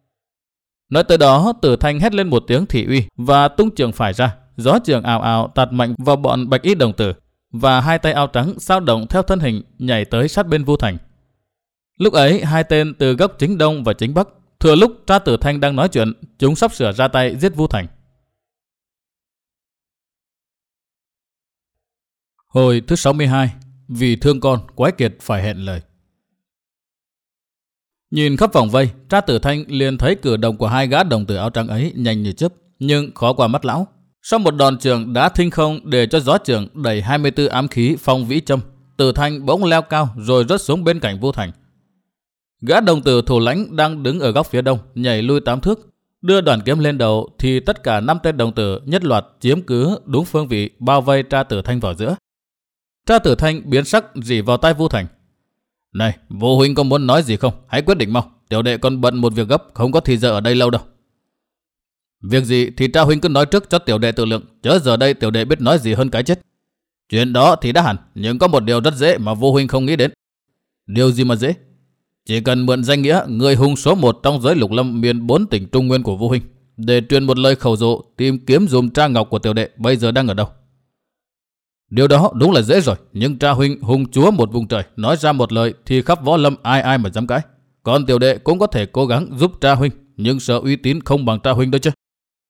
Nói tới đó, Tử Thanh hét lên một tiếng thị uy và tung trường phải ra, gió trường ào ào tạt mạnh vào bọn bạch y đồng tử và hai tay áo trắng sao động theo thân hình nhảy tới sát bên Vũ Thành. Lúc ấy hai tên từ góc chính đông và chính bắc, thừa lúc Trác Tử Thanh đang nói chuyện, chúng sắp sửa ra tay giết Vũ Thành. Hồi thứ sáu mươi hai, vì thương con, quái kiệt phải hẹn lời. Nhìn khắp vòng vây, Trác Tử Thanh liền thấy cử động của hai gã đồng tử áo trắng ấy nhanh như chớp, nhưng khó qua mắt lão. Sau một đòn trường đá thinh không để cho gió trường đẩy hai mươi tư ám khí phong vĩ châm, Tử Thanh bỗng leo cao rồi rớt xuống bên cạnh Vũ Thành. Gã đồng tử thủ lãnh đang đứng ở góc phía đông nhảy lui tám thước, đưa đoàn kiếm lên đầu thì tất cả năm tên đồng tử nhất loạt chiếm cứ đúng phương vị bao vây Trác Tử Thanh vào giữa. Trác Tử Thanh biến sắc rỉ vào tai Vũ Thành. Này, Vũ huynh có muốn nói gì không? Hãy quyết định mau. Tiểu đệ còn bận một việc gấp, không có thì giờ ở đây lâu đâu. Việc gì thì Trác huynh cứ nói trước cho tiểu đệ tự lượng, chớ giờ đây tiểu đệ biết nói gì hơn cái chết. Chuyện đó thì đã hẳn, nhưng có một điều rất dễ mà Vũ huynh không nghĩ đến. Điều gì mà dễ? Chỉ cần mượn danh nghĩa người hùng số một trong giới lục lâm miền bốn tỉnh Trung Nguyên của Vũ huynh để truyền một lời khẩu dụ tìm kiếm dùm Tra Ngọc của tiểu đệ bây giờ đang ở đâu. Điều đó đúng là dễ rồi, nhưng Tra huynh hùng chúa một vùng trời nói ra một lời thì khắp võ lâm ai ai mà dám cãi. Còn tiểu đệ cũng có thể cố gắng giúp Tra huynh, nhưng sợ uy tín không bằng Tra huynh đó chứ.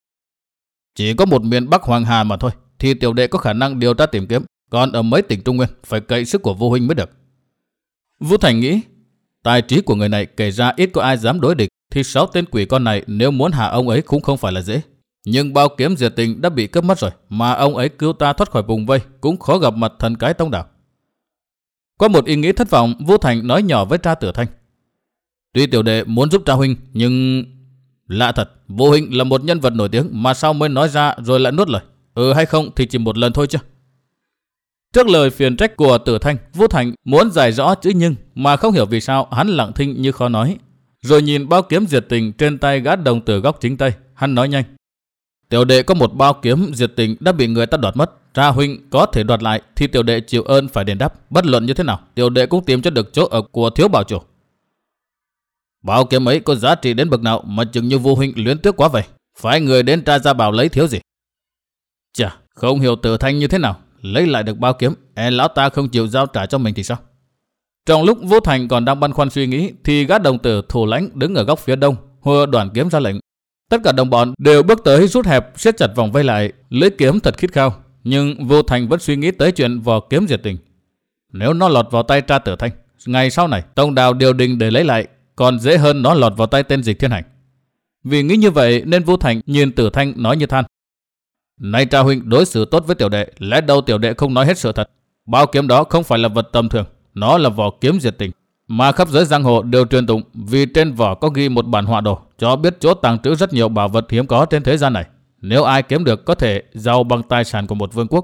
Chỉ có một miền Bắc Hoàng Hà mà thôi thì tiểu đệ có khả năng điều tra tìm kiếm, còn ở mấy tỉnh Trung Nguyên phải cậy sức của Vũ huynh mới được. Vũ Thành nghĩ, tài trí của người này kể ra ít có ai dám đối địch, thì sáu tên quỷ con này nếu muốn hạ ông ấy cũng không phải là dễ. Nhưng bao kiếm diệt tình đã bị cướp mất rồi, mà ông ấy cứu ta thoát khỏi vùng vây cũng khó gặp mặt thần cái tông đảo. Qua một ý nghĩ thất vọng, Vũ Thành nói nhỏ với Trác Tử Thanh. Tuy tiểu đệ muốn giúp Tra huynh, nhưng lạ thật, Vũ huynh là một nhân vật nổi tiếng mà sao mới nói ra rồi lại nuốt lời. Ừ hay không thì chỉ một lần thôi chứ. Trước lời phiền trách của Tử Thanh, Vũ Thành muốn giải rõ chữ nhưng mà không hiểu vì sao hắn lặng thinh như khó nói. Rồi nhìn bao kiếm diệt tình trên tay gã đồng tử góc chính tây, hắn nói nhanh. Tiểu đệ có một bao kiếm diệt tình đã bị người ta đoạt mất. Tra huynh có thể đoạt lại thì tiểu đệ chịu ơn phải đền đáp. Bất luận như thế nào, tiểu đệ cũng tìm cho được chỗ ở của thiếu bảo chủ. Bảo kiếm ấy có giá trị đến bậc nào mà chừng như vô huynh luyến tiếc quá vậy? Phải người đến tra ra bảo lấy thiếu gì? Chà, không hiểu Tử Thanh như thế nào, lấy lại được bao kiếm, e lão ta không chịu giao trả cho mình thì sao? Trong lúc Vũ Thành còn đang băn khoăn suy nghĩ, thì gã đồng tử thủ lãnh đứng ở góc phía đông, hùa đoàn kiếm ra lệnh. Tất cả đồng bọn đều bước tới rút hẹp, siết chặt vòng vây lại, lưỡi kiếm thật khít khao. Nhưng Vũ Thành vẫn suy nghĩ tới chuyện vò kiếm diệt tình. Nếu nó lọt vào tay Tra Tử Thanh, ngày sau này Tông Đào điều đình để lấy lại, còn dễ hơn nó lọt vào tay tên Dịch Thiên Hành. Vì nghĩ như vậy nên Vũ Thành nhìn Tử Thanh nói như than: Này Tra huynh đối xử tốt với tiểu đệ, lẽ đâu tiểu đệ không nói hết sự thật. Bao kiếm đó không phải là vật tầm thường, nó là vỏ kiếm diệt tình, mà khắp giới giang hồ đều truyền tụng, vì trên vỏ có ghi một bản họa đồ cho biết chỗ tàng trữ rất nhiều bảo vật hiếm có trên thế gian này. Nếu ai kiếm được có thể giàu bằng tài sản của một vương quốc.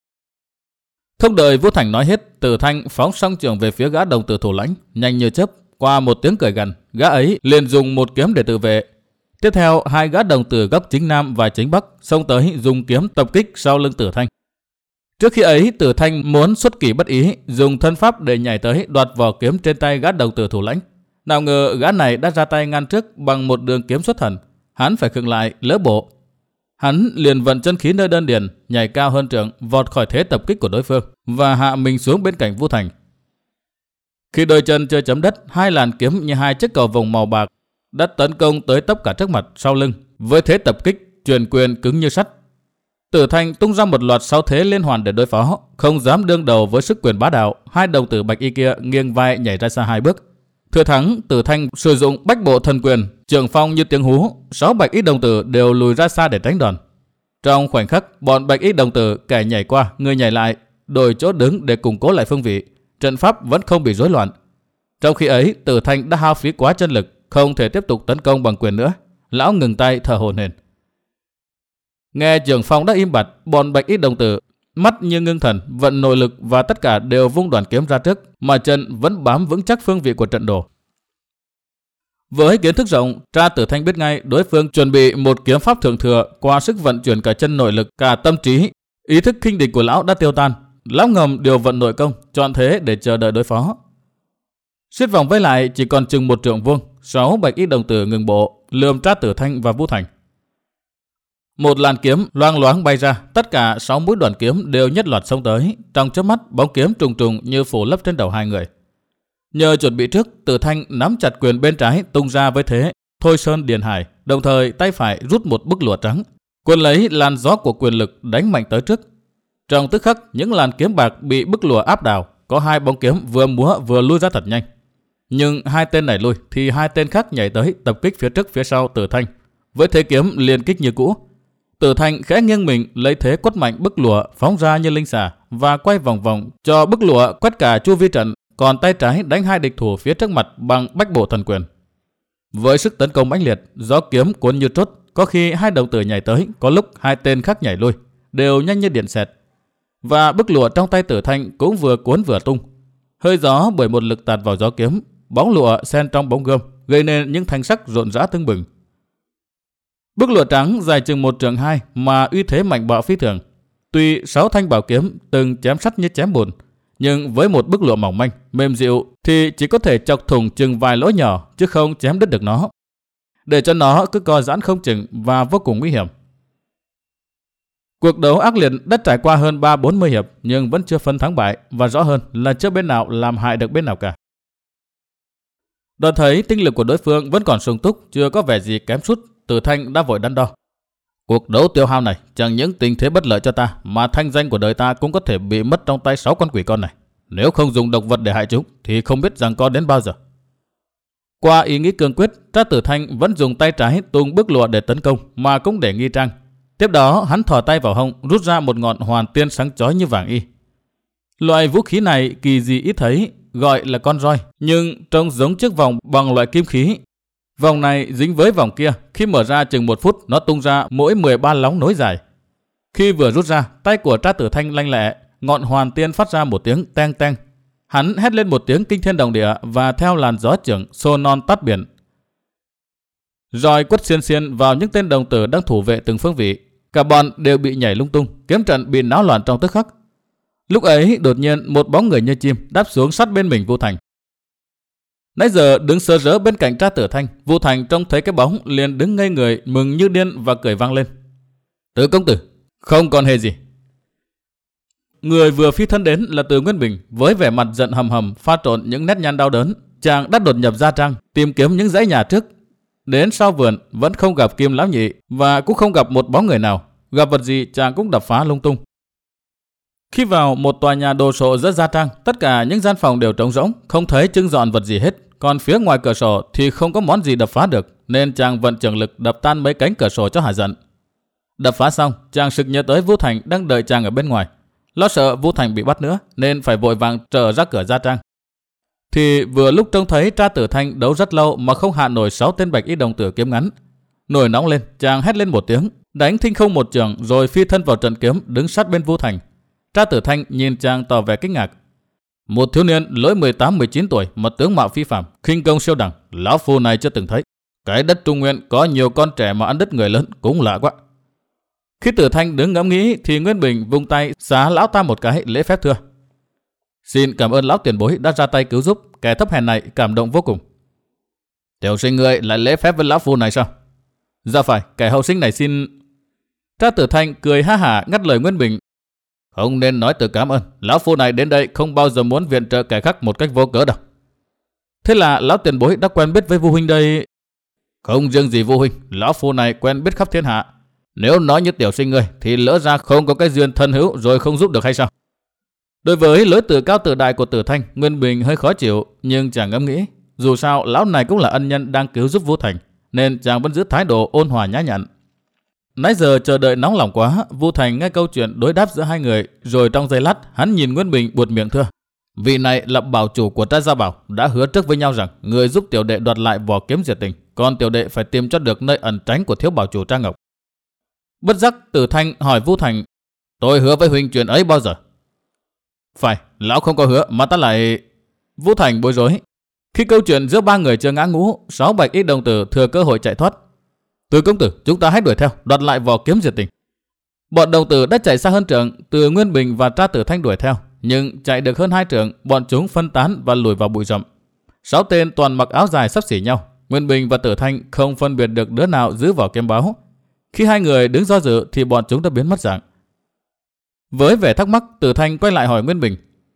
Không đợi Vũ Thành nói hết, Tử Thanh phóng song trường về phía gã đồng tử thủ lãnh, nhanh như chớp. Qua một tiếng cười gằn, gã ấy liền dùng một kiếm để tự vệ. Tiếp theo, hai gã đồng tử góc chính nam và chính bắc xông tới dùng kiếm tập kích sau lưng Tử Thanh. Trước khi ấy, Tử Thanh muốn xuất kỳ bất ý, dùng thân pháp để nhảy tới đoạt vỏ kiếm trên tay gã đồng tử thủ lãnh. Nào ngờ gã này đã ra tay ngăn trước bằng một đường kiếm xuất thần, hắn phải khựng lại lỡ bộ. Hắn liền vận chân khí nơi đơn điền, nhảy cao hơn trượng, vọt khỏi thế tập kích của đối phương và hạ mình xuống bên cạnh Vũ Thành. Khi đôi chân chưa chấm đất, hai làn kiếm như hai chiếc cầu vồng màu bạc đã tấn công tới tấp cả trước mặt sau lưng với thế tập kích truyền quyền cứng như sắt. Tử Thanh tung ra một loạt sáu thế liên hoàn để đối phó, không dám đương đầu với sức quyền bá đạo. Hai đồng tử bạch y kia nghiêng vai nhảy ra xa hai bước. Thừa thắng, Tử Thanh sử dụng bách bộ thần quyền, trường phong như tiếng hú, sáu bạch y đồng tử đều lùi ra xa để tránh đòn. Trong khoảnh khắc, bọn bạch y đồng tử kẻ nhảy qua, người nhảy lại, đổi chỗ đứng để củng cố lại phương vị. Trận pháp vẫn không bị rối loạn. Trong khi ấy, Tử Thanh đã hao phí quá chân lực, không thể tiếp tục tấn công bằng quyền nữa. Lão ngừng tay thở hổn hển. Nghe trường phong đã im bặt, bọn bạch y đồng tử mắt như ngưng thần, vận nội lực và tất cả đều vung đoàn kiếm ra trước, mà chân vẫn bám vững chắc phương vị của trận đồ. Với kiến thức rộng, Tra Tử Thanh biết ngay đối phương chuẩn bị một kiếm pháp thượng thừa. Qua sức vận chuyển cả chân nội lực, cả tâm trí, ý thức khinh địch của lão đã tiêu tan. Lão ngầm điều vận nội công, chọn thế để chờ đợi đối phó. Siết vòng vây lại chỉ còn chừng một trượng vuông, sáu bạch y đồng tử ngừng bộ, lườm Tra Tử Thanh và Vũ Thành. Một làn kiếm loang loáng bay ra, tất cả sáu mũi đoàn kiếm đều nhất loạt xông tới. Trong chớp mắt, bóng kiếm trùng trùng như phủ lấp trên đầu hai người. Nhờ chuẩn bị trước, Tử Thanh nắm chặt quyền bên trái tung ra với thế Thôi Sơn Điền Hải, đồng thời tay phải rút một bức lụa trắng, cuốn lấy làn gió của quyền lực đánh mạnh tới trước. Trong tức khắc, những làn kiếm bạc bị bức lụa áp đảo, có hai bóng kiếm vừa múa vừa lui ra thật nhanh. Nhưng hai tên này lui thì hai tên khác nhảy tới tập kích phía trước phía sau Tử Thanh, với thế kiếm liên kích như cũ. Tử Thanh khẽ nghiêng mình lấy thế quất mạnh bức lụa phóng ra như linh xà và quay vòng vòng cho bức lụa quét cả chu vi trận, còn tay trái đánh hai địch thủ phía trước mặt bằng bách bộ thần quyền. Với sức tấn công mãnh liệt, gió kiếm cuốn như trốt, có khi hai đồng tử nhảy tới, có lúc hai tên khác nhảy lui, đều nhanh như điện xẹt. Và bức lụa trong tay Tử Thanh cũng vừa cuốn vừa tung. Hơi gió bởi một lực tạt vào gió kiếm, bóng lụa xen trong bóng gươm, gây nên những thanh sắc rộn rã tưng bừng. Bức lụa trắng dài chừng một trượng hai mà uy thế mạnh bạo phi thường. Tuy sáu thanh bảo kiếm từng chém sắt như chém bùn, nhưng với một bức lụa mỏng manh, mềm dịu thì chỉ có thể chọc thủng chừng vài lỗ nhỏ chứ không chém đứt được nó, để cho nó cứ co giãn không chừng và vô cùng nguy hiểm. Cuộc đấu ác liệt đã trải qua hơn ba bốn mươi hiệp nhưng vẫn chưa phân thắng bại, và rõ hơn là chưa bên nào làm hại được bên nào cả. Đoạn thấy tinh lực của đối phương vẫn còn sung túc, chưa có vẻ gì kém sút, Tử Thanh đã vội đắn đo. Cuộc đấu tiêu hao này chẳng những tình thế bất lợi cho ta, mà thanh danh của đời ta cũng có thể bị mất trong tay sáu con quỷ con này. Nếu không dùng độc vật để hại chúng thì không biết rằng có đến bao giờ. Qua ý nghĩ cương quyết, Tra Tử Thanh vẫn dùng tay trái tung bức lụa để tấn công, mà cũng để nghi trang. Tiếp đó hắn thò tay vào hông, rút ra một ngọn hoàn tiên sáng chói như vàng y. Loại vũ khí này kỳ dị ít thấy, gọi là con roi, nhưng trông giống chiếc vòng bằng loại kim khí. Vòng này dính với vòng kia, khi mở ra chừng một phút, nó tung ra mỗi mười ba lóng nối dài. Khi vừa rút ra, tay của Tra Tử Thanh lanh lẹ, ngọn hoàn tiên phát ra một tiếng teng teng. Hắn hét lên một tiếng kinh thiên động địa và theo làn gió trưởng xô non tát biển. Roi quất xiên xiên vào những tên đồng tử đang thủ vệ từng phương vị. Cả bọn đều bị nhảy lung tung, kiếm trận bị náo loạn trong tức khắc. Lúc ấy đột nhiên một bóng người như chim đáp xuống sát bên mình Vũ Thành. Nãy giờ đứng sớ rớ bên cạnh Tra Tử Thanh, Vu Thành trông thấy cái bóng liền đứng ngây người, mừng như điên và cười vang lên. Từ công tử, không còn hề gì. Người vừa phi thân đến là Từ Nguyên Bình, với vẻ mặt giận hầm hầm pha trộn những nét nhăn đau đớn. Chàng đã đột nhập gia trang tìm kiếm những dãy nhà trước, đến sau vườn vẫn không gặp Kim lão nhị và cũng không gặp một bóng người nào. Gặp vật gì chàng cũng đập phá lung tung. Khi vào một tòa nhà đồ sộ giữa gia trang, tất cả những gian phòng đều trống rỗng, không thấy trưng dọn vật gì hết. Còn phía ngoài cửa sổ thì không có món gì đập phá được, nên chàng vận trường lực đập tan mấy cánh cửa sổ cho hả giận. Đập phá xong, chàng sực nhớ tới Vu Thành đang đợi chàng ở bên ngoài. Lo sợ Vu Thành bị bắt nữa nên phải vội vàng trở ra cửa gia trang. Thì vừa lúc trông thấy Tra Tử Thanh đấu rất lâu mà không hạ nổi sáu tên bạch y đồng tử kiếm ngắn. Nổi nóng lên, chàng hét lên một tiếng, đánh thinh không một trường rồi phi thân vào trận kiếm đứng sát bên Vu Thành. Tra Tử Thanh nhìn chàng tỏ vẻ kinh ngạc. Một thiếu niên lỗi mười tám mười chín tuổi mà tướng mạo phi phàm, khinh công siêu đẳng, lão phu này chưa từng thấy. Cái đất Trung Nguyên có nhiều con trẻ mà ăn đứt người lớn cũng lạ quá. Khi Tử Thanh đứng ngẫm nghĩ thì Nguyên Bình vung tay xá lão ta một cái lễ phép thưa. Xin cảm ơn lão tiền bối đã ra tay cứu giúp, kẻ thấp hèn này cảm động vô cùng. Tiểu sinh ngươi lại lễ phép với lão phu này sao? Dạ phải, kẻ hậu sinh này xin... Tra Tử Thanh cười ha hả ngắt lời Nguyên Bình. Không nên nói từ cảm ơn, lão phu này đến đây không bao giờ muốn viện trợ kẻ khác một cách vô cớ đâu. Thế là lão tiền bối đã quen biết với Vu huynh đây? Không riêng gì Vu huynh, lão phu này quen biết khắp thiên hạ. Nếu nói như tiểu sinh ngươi thì lỡ ra không có cái duyên thân hữu rồi không giúp được hay sao? Đối với lối từ cao tự đại của Tử Thanh, Nguyên Bình hơi khó chịu, nhưng chàng ngẫm nghĩ, dù sao lão này cũng là ân nhân đang cứu giúp Vu Thành, nên chàng vẫn giữ thái độ ôn hòa nhã nhặn. Nãy giờ chờ đợi nóng lòng quá, Vu Thành nghe câu chuyện đối đáp giữa hai người, rồi trong giây lát hắn nhìn Nguyên Bình buột miệng thưa: vị này là bảo chủ của Tra Gia Bảo, đã hứa trước với nhau rằng người giúp tiểu đệ đoạt lại vỏ kiếm diệt tình, còn tiểu đệ phải tìm cho được nơi ẩn tránh của thiếu bảo chủ Tra Ngọc. Bất giác Tử Thanh hỏi Vu Thành: tôi hứa với huynh chuyện ấy bao giờ? Phải, lão không có hứa mà ta lại... Vu Thành bối rối. Khi câu chuyện giữa ba người chưa ngã ngũ, sáu bạch y đồng tử thừa cơ hội chạy thoát. Từ công tử, chúng ta hãy đuổi theo, đoạt lại vỏ kiếm diệt tình. Bọn đồng tử đã chạy xa hơn trượng, Từ Nguyên Bình và Tra Tử Thanh đuổi theo, nhưng chạy được hơn hai trượng, bọn chúng phân tán và lùi vào bụi rậm. Sáu tên toàn mặc áo dài xấp xỉ nhau, Nguyên Bình và Tử Thanh không phân biệt được đứa nào giữ vỏ kiếm báo. Khi hai người đứng do dự thì bọn chúng đã biến mất dạng. Với vẻ thắc mắc, Tử Thanh quay lại hỏi Nguyên Bình: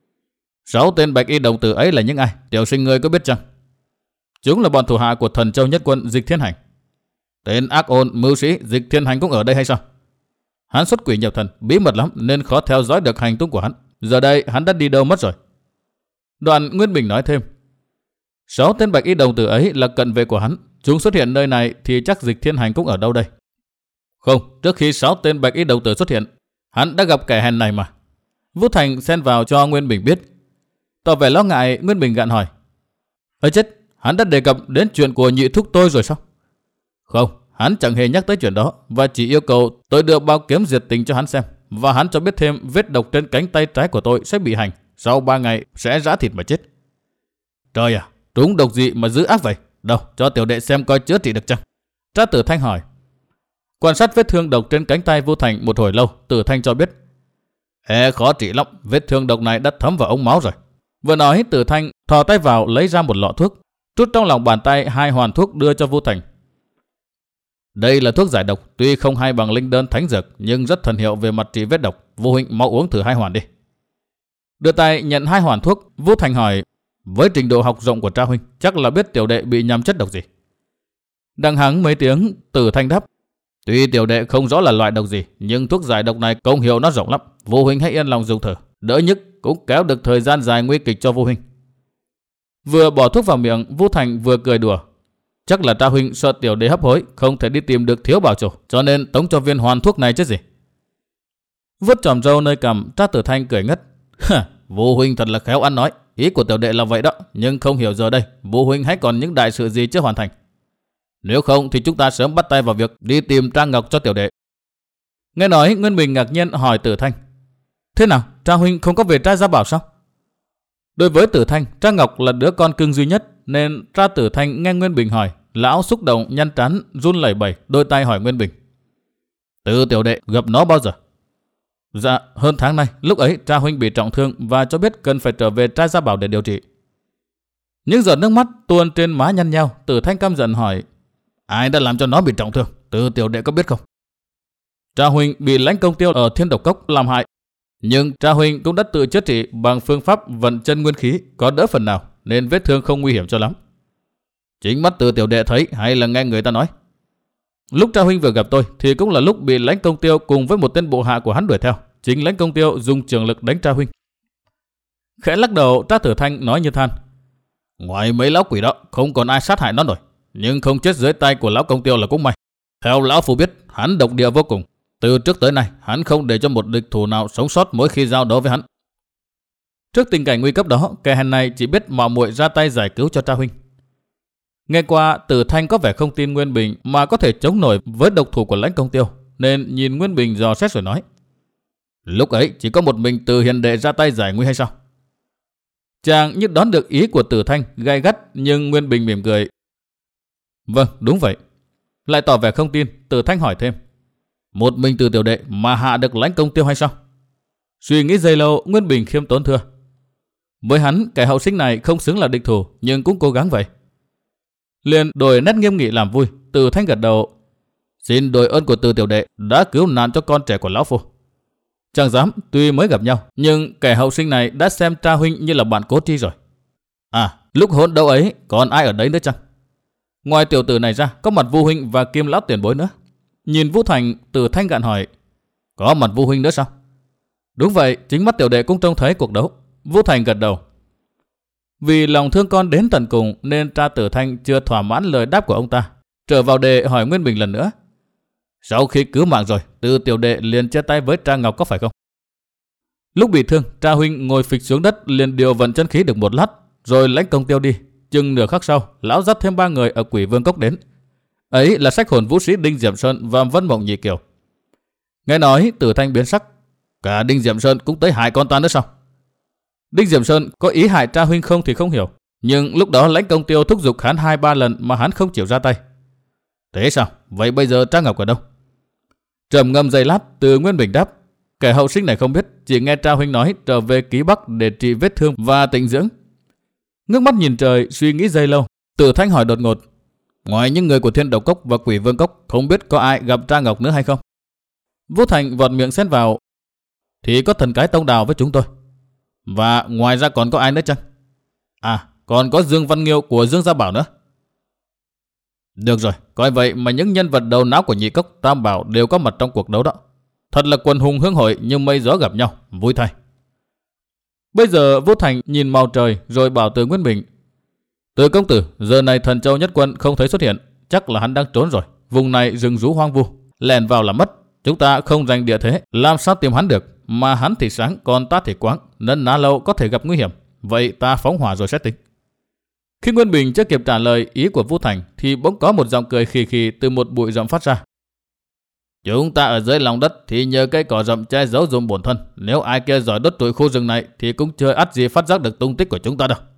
sáu tên bạch y đồng tử ấy là những ai? Tiểu sinh ngươi có biết chăng? Chúng là bọn thủ hạ của Thần Châu Nhất Quân Dịch Thiên Hành. Tên ác ôn mưu sĩ Dịch Thiên Hành cũng ở đây hay sao? Hắn xuất quỷ nhập thần, bí mật lắm nên khó theo dõi được hành tung của hắn. Giờ đây hắn đã đi đâu mất rồi? Đoạn Nguyên Bình nói thêm: sáu tên bạch y đồng tử ấy là cận vệ của hắn. Chúng xuất hiện nơi này thì chắc Dịch Thiên Hành cũng ở đâu đây? Không, trước khi sáu tên bạch y đồng tử xuất hiện, hắn đã gặp kẻ hèn này mà. Vu Thành xen vào cho Nguyên Bình biết. Tỏ vẻ lo ngại, Nguyên Bình gạn hỏi: ấy chết, hắn đã đề cập đến chuyện của nhị thúc tôi rồi sao? Không, hắn chẳng hề nhắc tới chuyện đó, và chỉ yêu cầu tôi đưa bao kiếm diệt tình cho hắn xem. Và hắn cho biết thêm vết độc trên cánh tay trái của tôi sẽ bị hành, sau ba ngày sẽ rã thịt mà chết. Trời à, trúng độc gì mà dữ ác vậy? Đâu, cho tiểu đệ xem coi chữa trị được chăng? Tra Tử Thanh hỏi. Quan sát vết thương độc trên cánh tay Vu Thành một hồi lâu, Tử Thanh cho biết: e khó trị lắm, vết thương độc này đã thấm vào ống máu rồi. Vừa nói, Tử Thanh thò tay vào lấy ra một lọ thuốc, trút trong lòng bàn tay hai hoàn thuốc đưa cho Vu Thành. Đây là thuốc giải độc, tuy không hay bằng linh đơn thánh dược, nhưng rất thần hiệu về mặt trị vết độc. Vu huynh mau uống thử hai hoàn đi. Đưa tay nhận hai hoàn thuốc, Vu Thành hỏi: với trình độ học rộng của Tra huynh, chắc là biết tiểu đệ bị nhầm chất độc gì? Đằng hắng mấy tiếng, Tử Thanh đáp: tuy tiểu đệ không rõ là loại độc gì, nhưng thuốc giải độc này công hiệu nó rộng lắm. Vu huynh hãy yên lòng dùng thử, đỡ nhức cũng kéo được thời gian dài nguy kịch cho Vu huynh. Vừa bỏ thuốc vào miệng, Vu Thành vừa cười đùa: chắc là Tra huynh sợ tiểu đệ hấp hối, không thể đi tìm được thiếu bảo chủ, cho nên tống cho viên hoàn thuốc này chứ gì. Vuốt chòm râu nơi cằm, Tra Tử Thanh cười ngất: Vu huynh thật là khéo ăn nói, ý của tiểu đệ là vậy đó, nhưng không hiểu giờ đây Vu huynh hãy còn những đại sự gì chưa hoàn thành. Nếu không thì chúng ta sớm bắt tay vào việc đi tìm Tra Ngọc cho tiểu đệ. Nghe nói, Nguyên Bình ngạc nhiên hỏi Tử Thanh: thế nào, Tra huynh không có về Tra Gia Bảo sao? Đối với Tử Thanh, Tra Ngọc là đứa con cưng duy nhất, nên Tra Tử Thanh nghe Nguyên Bình hỏi, lão xúc động nhăn trán run lẩy bẩy, đôi tay hỏi Nguyên Bình: từ tiểu đệ gặp nó bao giờ? Dạ, hơn tháng nay, lúc ấy Tra huynh bị trọng thương và cho biết cần phải trở về Tra Gia Bảo để điều trị. Những giọt nước mắt tuôn trên má nhăn nhao. Tử Thanh căm giận hỏi: ai đã làm cho nó bị trọng thương? Từ tiểu đệ có biết không? Tra huynh bị Lãnh Công Tiêu ở Thiên Độc Cốc làm hại, nhưng Tra huynh cũng đã tự chữa trị bằng phương pháp vận chân nguyên khí, có đỡ phần nào, nên vết thương không nguy hiểm cho lắm. Chính mắt Từ tiểu đệ thấy hay là nghe người ta nói? Lúc Tra huynh vừa gặp tôi thì cũng là lúc bị Lãnh Công Tiêu cùng với một tên bộ hạ của hắn đuổi theo. Chính Lãnh Công Tiêu dùng trường lực đánh Tra huynh. Khẽ lắc đầu, Tra Tử Thanh nói như than: ngoài mấy lão quỷ đó không còn ai sát hại nó nổi, nhưng không chết dưới tay của lão Công Tiêu là cũng may. Theo lão phu biết, hắn độc địa vô cùng. Từ trước tới nay, hắn không để cho một địch thủ nào sống sót mỗi khi giao đấu với hắn. Trước tình cảnh nguy cấp đó, kẻ hèn này chỉ biết mạo muội ra tay giải cứu cho Tra huynh. Nghe qua, Tử Thanh có vẻ không tin Nguyên Bình mà có thể chống nổi với độc thủ của Lãnh Công Tiêu, nên nhìn Nguyên Bình dò xét rồi nói: lúc ấy chỉ có một mình Từ hiền đệ ra tay giải nguy hay sao? Chàng như đoán được ý của Tử Thanh gay gắt, nhưng Nguyên Bình mỉm cười: vâng, đúng vậy. Lại tỏ vẻ không tin, Tử Thanh hỏi thêm: một mình Từ tiểu đệ mà hạ được Lãnh Công Tiêu hay sao? Suy nghĩ giây lâu, Nguyên Bình khiêm tốn thưa: với hắn, kẻ hậu sinh này không xứng là địch thủ, nhưng cũng cố gắng vậy. Liền đổi nét nghiêm nghị làm vui, Tử Thanh gật đầu: xin đổi ơn của Từ tiểu đệ đã cứu nạn cho con trẻ của lão phu. Chẳng dám, tuy mới gặp nhau, nhưng kẻ hậu sinh này đã xem Tra huynh như là bạn cố tri rồi. À, lúc hôn đấu ấy còn ai ở đấy nữa chăng? Ngoài tiểu tử này ra, có mặt Vu huynh và Kim lão tiền bối nữa. Nhìn Vũ Thành, Tử Thanh gạn hỏi: có mặt Vu huynh nữa sao? Đúng vậy, chính mắt tiểu đệ cũng trông thấy cuộc đấu. Vũ Thành gật đầu. Vì lòng thương con đến tận cùng nên Tra Tử Thanh chưa thỏa mãn lời đáp của ông ta, trở vào đề hỏi Nguyên Bình lần nữa: sau khi cứu mạng rồi, Từ tiểu đệ liền chia tay với Tra Ngọc có phải không? Lúc bị thương, Tra huynh ngồi phịch xuống đất liền điều vận chân khí được một lát, rồi Lãnh Công Tiêu đi. Chừng nửa khắc sau, lão dắt thêm ba người ở Quỷ Vương Cốc đến. Ấy là sách hồn vũ sĩ Đinh Diệm Sơn và Vân Mộng Nhị Kiều. Nghe nói, Tử Thanh biến sắc: cả Đinh Diệm Sơn cũng tới hại con ta nữa sao? Đinh Diệm Sơn có ý hại Tra huynh không thì không hiểu, nhưng lúc đó Lãnh Công Tiêu thúc giục hắn hai ba lần mà hắn không chịu ra tay. Thế sao? Vậy bây giờ Tra Ngọc ở đâu? Trầm ngâm giây lát, Từ Nguyên Bình đáp: kẻ hậu sinh này không biết, chỉ nghe Tra huynh nói trở về Ký Bắc để trị vết thương và tịnh dưỡng. Ngước mắt nhìn trời, suy nghĩ giây lâu, Tử Thanh hỏi đột ngột: ngoài những người của Thiên Độc Cốc và Quỷ Vương Cốc, không biết có ai gặp Tra Ngọc nữa hay không? Vũ Thành vọt miệng xen vào: thì có thần cái Tông Đào với chúng tôi. Và ngoài ra còn có ai nữa chăng? À, còn có Dương Văn Nghiêu của Dương Gia Bảo nữa. Được rồi, coi vậy mà những nhân vật đầu não của Nhị Cốc, Tam Bảo đều có mặt trong cuộc đấu đó. Thật là quần hùng hương hội như mây gió gặp nhau, vui thay. Bây giờ Vũ Thành nhìn màu trời rồi bảo Từ Nguyên Bình: Từ công tử, giờ này Thần Châu Nhất Quân không thấy xuất hiện, chắc là hắn đang trốn rồi. Vùng này rừng rú hoang vu, lẻn vào là mất. Chúng ta không giành địa thế, làm sao tìm hắn được? Mà hắn thì sáng, còn ta thì quáng, nên ná lâu có thể gặp nguy hiểm. Vậy ta phóng hỏa rồi sẽ tính. Khi Nguyên Bình chưa kịp trả lời ý của Vũ Thành thì bỗng có một giọng cười khì khì từ một bụi rậm phát ra. Chúng ta ở dưới lòng đất thì nhờ cây cỏ rậm che giấu dùng bổn thân. Nếu ai kia giỏi đốt trụi khu rừng này thì cũng chưa ắt gì phát giác được tung tích của chúng ta đâu.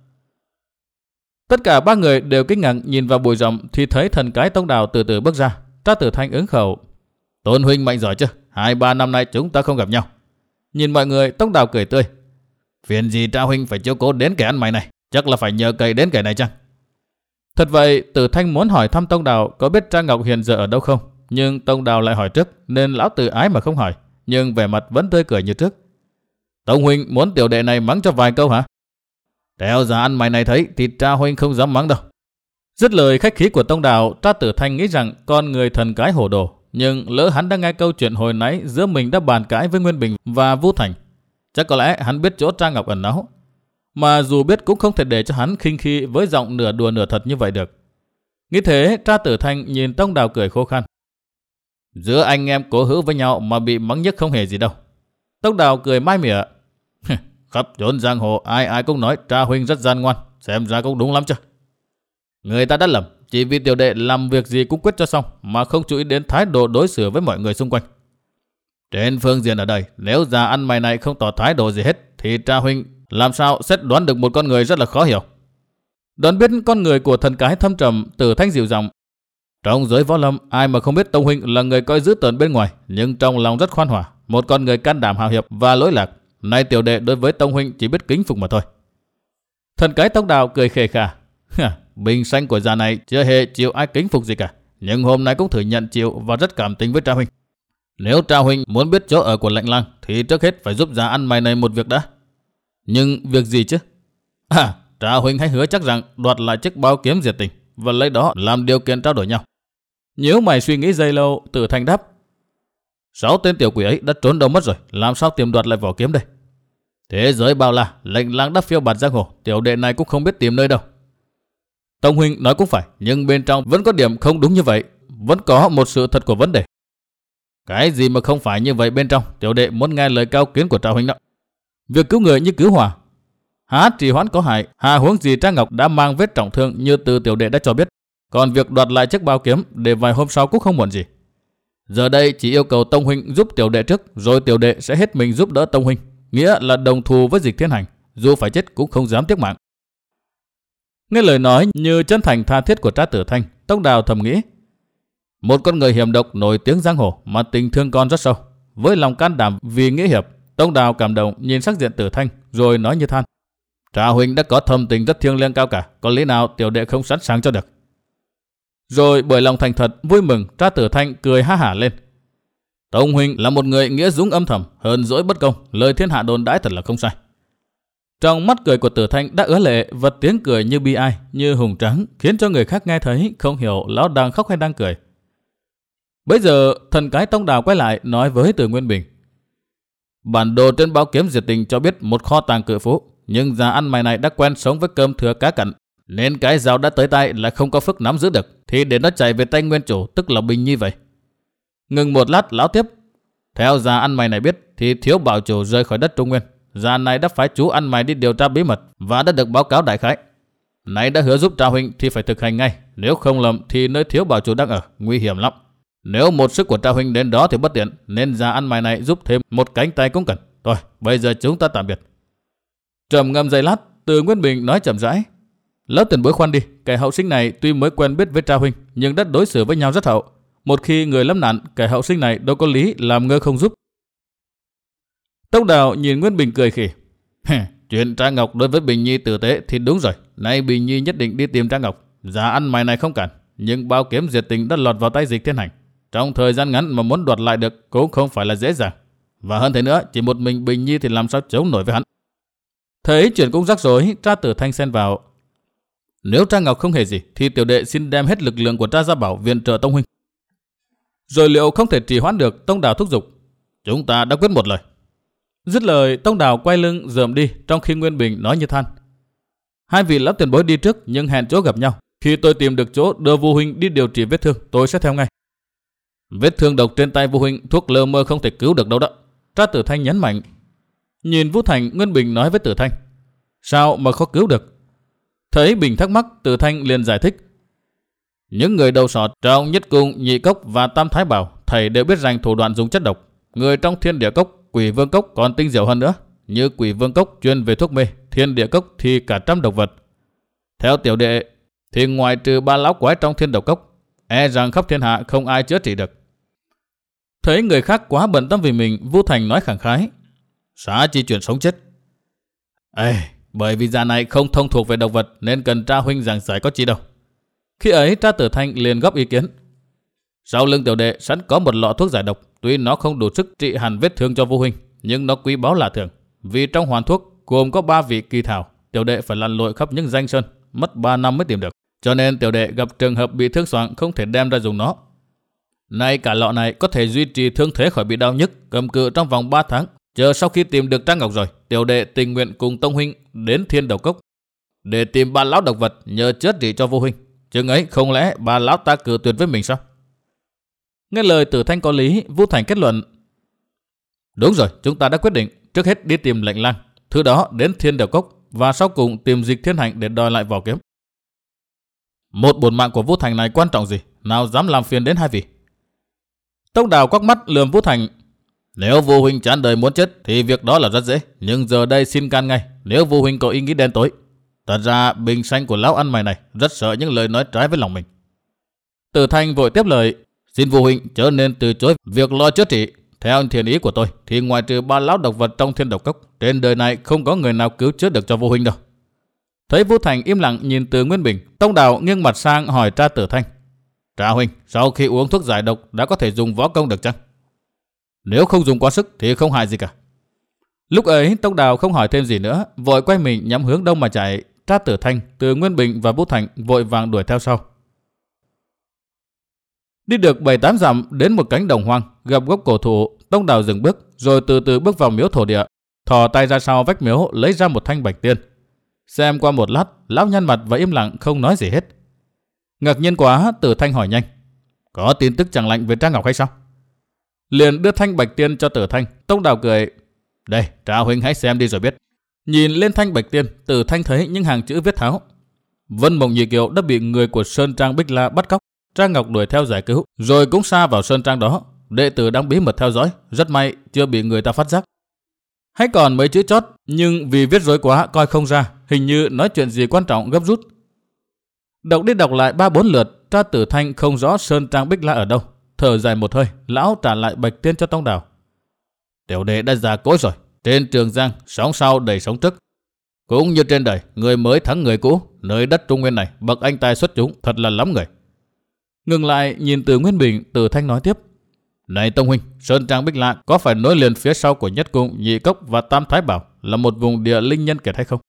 Tất cả ba người đều kinh ngạc nhìn vào bụi rậm thì thấy thần cái Tông Đào từ từ bước ra. Tra Tử Thanh ứng khẩu: Tôn huynh mạnh giỏi chứ? Hai ba năm nay chúng ta không gặp nhau. Nhìn mọi người, Tông Đào cười tươi: Phiền gì Tra huynh phải chiếu cố đến kẻ ăn mày này? Chắc là phải nhờ cậy đến kẻ này chăng? Thật vậy, Tử Thanh muốn hỏi thăm Tông Đào có biết Tra Ngọc hiện giờ ở đâu không, nhưng Tông Đào lại hỏi trước nên lão tự ái mà không hỏi, nhưng vẻ mặt vẫn tươi cười như trước. Tông huynh muốn tiểu đệ này mắng cho vài câu hả? Theo giá ăn mày này thấy thì Tra huynh không dám mắng đâu. Dứt lời khách khí của Tông Đào, Tra Tử Thanh nghĩ rằng con người thần cái hổ đồ, nhưng lỡ hắn đã nghe câu chuyện hồi nãy giữa mình đã bàn cãi với Nguyên Bình và Vũ Thành, chắc có lẽ hắn biết chỗ Tra Ngọc ẩn náu. Mà dù biết cũng không thể để cho hắn khinh khi với giọng nửa đùa nửa thật như vậy được. Nghĩ thế, Tra Tử Thanh nhìn Tông Đào cười khô khan: Giữa anh em cố hữu với nhau mà bị mắng nhất không hề gì đâu. Tông Đào cười mai mỉa: Khắp chốn giang hồ ai ai cũng nói Tra huynh rất gian ngoan, xem ra cũng đúng lắm chứ. Người ta đã lầm, chỉ vì tiểu đệ làm việc gì cũng quyết cho xong mà không chú ý đến thái độ đối xử với mọi người xung quanh. Trên phương diện ở đây, nếu già ăn mày này không tỏ thái độ gì hết thì Tra huynh làm sao xét đoán được một con người rất là khó hiểu. Đoán biết con người của thần cái thâm trầm, Tử Thanh dịu giọng: Trong giới võ lâm, ai mà không biết Tông huynh là người coi dữ tợn bên ngoài, nhưng trong lòng rất khoan hòa, một con người can đảm hào hiệp và lỗi lạc. Nay tiểu đệ đối với Tông huynh chỉ biết kính phục mà thôi. Thần cái Tông Đào cười khề khà: Bình sanh của già này chưa hề chịu ai kính phục gì cả, nhưng hôm nay cũng thử nhận chịu và rất cảm tính với Tra huynh. Nếu Tra huynh muốn biết chỗ ở của lệnh lang thì trước hết phải giúp già ăn mày này một việc đã. Nhưng việc gì chứ? À, Tra huynh hãy hứa chắc rằng đoạt lại chiếc bao kiếm diệt tình và lấy đó làm điều kiện trao đổi nhau. Nếu mày suy nghĩ giây lâu, Tử Thanh đáp: Sáu tên tiểu quỷ ấy đã trốn đâu mất rồi, làm sao tìm đoạt lại vỏ kiếm đây? Thế giới bao la, lệnh lang đắp phiêu bạt giang hồ, tiểu đệ này cũng không biết tìm nơi đâu. Tông huynh nói cũng phải, nhưng bên trong vẫn có điểm không đúng như vậy, vẫn có một sự thật của vấn đề. Cái gì mà không phải như vậy bên trong, tiểu đệ muốn nghe lời cao kiến của Tra huynh đó. Việc cứu người như cứu hỏa, há trì hoãn có hại, hà huống gì Trang Ngọc đã mang vết trọng thương như từ tiểu đệ đã cho biết. Còn việc đoạt lại chiếc bao kiếm để vài hôm sau cũng không muộn gì. Giờ đây chỉ yêu cầu Tông huynh giúp tiểu đệ trước, rồi tiểu đệ sẽ hết mình giúp đỡ Tông huynh, nghĩa là đồng thù với Dịch Thiên Hành, dù phải chết cũng không dám tiếc mạng. Nghe lời nói như chân thành tha thiết của Trác Tử Thanh, Tông Đào thầm nghĩ: một con người hiểm độc nổi tiếng giang hồ mà tình thương con rất sâu. Với lòng can đảm vì nghĩa hiệp, Tông Đào cảm động nhìn sắc diện Tử Thanh rồi nói như than: Tra huynh đã có thâm tình rất thiêng liêng cao cả, có lý nào tiểu đệ không sẵn sàng cho được. Rồi bởi lòng thành thật vui mừng, Trác Tử Thanh cười ha hả lên: Tông huynh là một người nghĩa dũng âm thầm, hờn dỗi bất công, lời thiên hạ đồn đãi thật là không sai. Trong mắt cười của Tử Thanh đã ứa lệ, và tiếng cười như bi ai, như hùng tráng, khiến cho người khác nghe thấy không hiểu lão đang khóc hay đang cười. Bây giờ thần cái Tông Đào quay lại nói với Từ Nguyên Bình: bản đồ trên báo kiếm diệt tình cho biết một kho tàng cự phú, nhưng già ăn mày này đã quen sống với cơm thừa cá cặn, nên cái dao đã tới tay lại không có phước nắm giữ được, thì để nó chạy về tay nguyên chủ, tức là Bình Nhi vậy. Ngừng một lát, lão tiếp: theo già ăn mày này biết thì thiếu bảo chủ rời khỏi đất Trung Nguyên, già này đã phái chú ăn mày đi điều tra bí mật và đã được báo cáo đại khái. Này đã hứa giúp Tra huynh thì phải thực hành ngay, nếu không lầm thì nơi thiếu bảo chủ đang ở nguy hiểm lắm. Nếu một sức của Tra huynh đến đó thì bất tiện, nên già ăn mày này giúp thêm một cánh tay cũng cần. Thôi, bây giờ chúng ta tạm biệt. Trầm ngâm giây lát, Từ Nguyên Bình nói chậm rãi: Lão tiền bối khoan đi, kẻ hậu sinh này tuy mới quen biết với Tra huynh, nhưng đã đối xử với nhau rất hậu. Một khi người lâm nạn, kẻ hậu sinh này đâu có lý làm ngơ không giúp. Tông Đào nhìn Nguyên Bình cười khỉ: chuyện Tra Ngọc đối với Bình Nhi tử tế thì đúng rồi. Nay Bình Nhi nhất định đi tìm Tra Ngọc. Già ăn mày này không cản, nhưng bao kiếm diệt tình đã lọt vào tay Dịch Thiên Hành. Trong thời gian ngắn mà muốn đoạt lại được cũng không phải là dễ dàng. Và hơn thế nữa, chỉ một mình Bình Nhi thì làm sao chống nổi với hắn. Thấy chuyện cũng rắc rối, Trác Tử Thanh xen vào: nếu Tra Ngọc không hề gì thì tiểu đệ xin đem hết lực lượng của Tra Gia Bảo viện trợ Tông huynh. Rồi liệu không thể trì hoãn được, Tông Đào thúc giục: chúng ta đã quyết một lời. Dứt lời, Tông Đào quay lưng rườm đi, trong khi Nguyên Bình nói như than: hai vị lão tiền bối đi trước, nhưng hẹn chỗ gặp nhau. Khi tôi tìm được chỗ đưa Vu huynh đi điều trị vết thương, tôi sẽ theo ngay. Vết thương độc trên tay Vu huynh, thuốc lơ mơ không thể cứu được đâu đó. Trác Tử Thanh nhấn mạnh. Nhìn Vũ Thành, Nguyên Bình nói với Tử Thanh: sao mà khó cứu được? Thấy Bình thắc mắc, Tử Thanh liền giải thích: những người đầu sọt trong Nhất Cung, Nhị Cốc và Tam Thái Bảo, thầy đều biết rằng thủ đoạn dùng chất độc. Người trong Thiên Địa Cốc, Quỷ Vương Cốc còn tinh diệu hơn nữa. Như Quỷ Vương Cốc chuyên về thuốc mê, Thiên Địa Cốc thì cả trăm độc vật. Theo tiểu đệ thì ngoài trừ ba lão quái trong Thiên Độc Cốc, e rằng khắp thiên hạ không ai chữa trị được. Thấy người khác quá bận tâm vì mình, Vũ Thành nói khẳng khái: xá chi chuyện sống chết. Ê, bởi vì già này không thông thuộc về độc vật nên cần Tra huynh giảng giải có chi đâu. Khi ấy Trác Tử Thanh liền góp ý kiến: sau lưng tiểu đệ sẵn có một lọ thuốc giải độc, tuy nó không đủ sức trị hẳn vết thương cho Vu huynh, nhưng nó quý báu lạ thường. Vì trong hoàn thuốc gồm có ba vị kỳ thảo, tiểu đệ phải lặn lội khắp những danh sơn, mất ba năm mới tìm được. Cho nên tiểu đệ gặp trường hợp bị thương xoạng không thể đem ra dùng nó. Nay cả lọ này có thể duy trì thương thế khỏi bị đau nhức, cầm cự trong vòng ba tháng. Chờ sau khi tìm được Trang Ngọc rồi, tiểu đệ tình nguyện cùng Tông huynh đến Thiên Độc Cốc để tìm ba lão độc vật nhờ chữa trị cho Vu huynh. Chừng ấy không lẽ ba lão ta cự tuyệt với mình sao? Nghe lời Tử Thanh có lý, Vũ Thành kết luận: đúng rồi, chúng ta đã quyết định trước hết đi tìm lệnh lang, thứ đó đến Thiên Độc Cốc và sau cùng tìm Dịch Thiên Hành để đòi lại vỏ kiếm. Một bổn mạng của Vũ Thành này quan trọng gì, nào dám làm phiền đến hai vị? Tông Đào quắc mắt lườm Vũ Thành: nếu Vu huynh chán đời muốn chết thì việc đó là rất dễ, nhưng giờ đây xin can ngay nếu Vu huynh có ý nghĩ đen tối. Thật ra bình sanh của lão ăn mày này rất sợ những lời nói trái với lòng mình. Tử Thanh vội tiếp lời: xin Vu huynh chớ nên từ chối việc lo chữa trị. Theo thiện ý của tôi thì ngoài trừ ba lão độc vật trong Thiên Độc Cốc, trên đời này không có người nào cứu chữa được cho Vu huynh đâu. Thấy Vũ Thành im lặng nhìn Từ Nguyên Bình, Tông Đào nghiêng mặt sang hỏi Tra Tử Thanh. Tra huynh, sau khi uống thuốc giải độc đã có thể dùng võ công được chăng? Nếu không dùng quá sức thì không hại gì cả. Lúc ấy Tông Đào không hỏi thêm gì nữa, vội quay mình nhắm hướng đông mà chạy. Tra Tử Thanh, Từ Nguyên Bình và Vũ Thành vội vàng đuổi theo sau. Đi được bảy tám dặm đến một cánh đồng hoang, gặp gốc cổ thụ, Tông Đào dừng bước, rồi từ từ bước vào miếu thổ địa, thò tay ra sau vách miếu lấy ra một thanh bạch tiên. Xem qua một lát, lão nhăn mặt và im lặng không nói gì hết. Ngạc nhiên quá, Tử Thanh hỏi nhanh. Có tin tức chẳng lành về Trang Ngọc hay sao? Liền đưa thanh bạch tiên cho Tử Thanh. Tông Đào cười. Đây, Tra huynh hãy xem đi rồi biết. Nhìn lên thanh bạch tiên, Tử Thanh thấy những hàng chữ viết tháo. Vân Mộng Nhị Kiều đã bị người của Sơn Trang Bích La bắt cóc. Trang Ngọc đuổi theo giải cứu, rồi cũng sa vào Sơn Trang đó. Đệ tử đang bí mật theo dõi, rất may chưa bị người ta phát giác. Hay còn mấy chữ chót, nhưng vì viết rối quá coi không ra, hình như nói chuyện gì quan trọng gấp rút. Đọc đi đọc lại ba bốn lượt, Tra Tử Thanh không rõ Sơn Trang Bích La ở đâu. Thở dài một hơi, lão trả lại bạch tiên cho Tông Đào. Tiểu đệ đã già cỗi rồi, trên Trường Giang sóng sau đầy sóng trước. Cũng như trên đời, người mới thắng người cũ, nơi đất Trung Nguyên này bậc anh tài xuất chúng, thật là lắm người. Ngừng lại nhìn Từ Nguyên Bình, Tử Thanh nói tiếp. Này Tông huynh, Sơn Trang Bích La có phải nối liền phía sau của Nhất Cung, Nhị Cốc và Tam Thái Bảo là một vùng địa linh nhân kiệt hay không?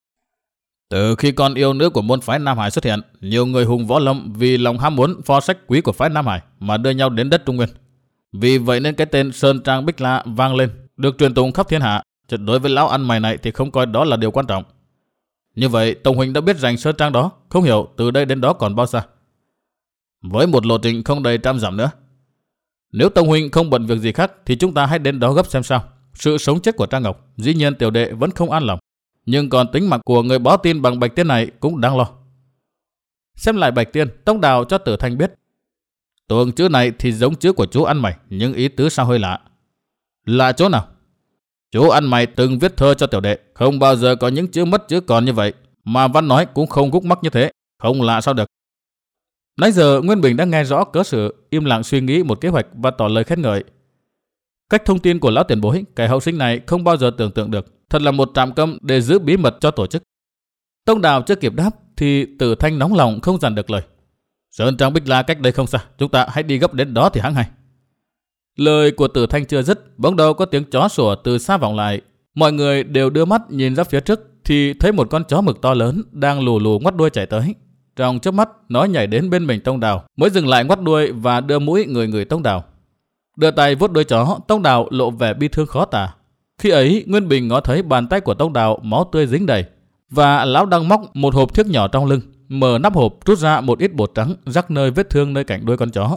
Từ khi con yêu nữ của môn phái Nam Hải xuất hiện, nhiều người hùng võ lâm vì lòng ham muốn pho sách quý của phái Nam Hải mà đưa nhau đến đất Trung Nguyên. Vì vậy nên cái tên Sơn Trang Bích La vang lên, được truyền tụng khắp thiên hạ. Chứ đối với lão ăn mày này thì không coi đó là điều quan trọng. Như vậy Tông huynh đã biết rành Sơn Trang đó, không hiểu từ đây đến đó còn bao xa. Với một lộ trình không đầy trăm dặm nữa. Nếu Tông huynh không bận việc gì khác thì chúng ta hãy đến đó gấp xem sao. Sự sống chết của Trang Ngọc, dĩ nhiên tiểu đệ vẫn không an lòng, nhưng còn tính mạng của người báo tin bằng bạch tiên này cũng đáng lo. Xem lại bạch tiên, Tông Đào cho Tử Thanh biết. Tuồng chữ này thì giống chữ của chú ăn mày, nhưng ý tứ sao hơi lạ. Lạ chỗ nào? Chú ăn mày từng viết thơ cho tiểu đệ, không bao giờ có những chữ mất chữ còn như vậy, mà văn nói cũng không khúc mắc như thế, không lạ sao được. Nãy giờ Nguyên Bình đã nghe rõ cớ sự, im lặng suy nghĩ một kế hoạch và tỏ lời khen ngợi. Cách thông tin của lão tiền bối, kẻ hậu sinh này không bao giờ tưởng tượng được, thật là một trạm cấm để giữ bí mật cho tổ chức. Tông Đào chưa kịp đáp thì Tử Thanh nóng lòng không dằn được lời. Sơn Trang Bích La cách đây không xa, chúng ta hãy đi gấp đến đó thì hãng hay. Lời của Tử Thanh chưa dứt, bỗng đâu có tiếng chó sủa từ xa vọng lại. Mọi người đều đưa mắt nhìn ra phía trước thì thấy một con chó mực to lớn đang lù lù ngoắt đuôi chạy tới. Trong chớp mắt nó nhảy đến bên mình Tông Đào, mới dừng lại ngoắt đuôi và đưa mũi người người Tông Đào. Đưa tay vuốt đuôi chó, Tông Đào lộ vẻ bi thương khó tả. Khi ấy Nguyên Bình ngó thấy bàn tay của Tông Đào máu tươi dính đầy, và lão đang móc một hộp thiếc nhỏ trong lưng, mở nắp hộp rút ra một ít bột trắng rắc nơi vết thương nơi cạnh đuôi con chó.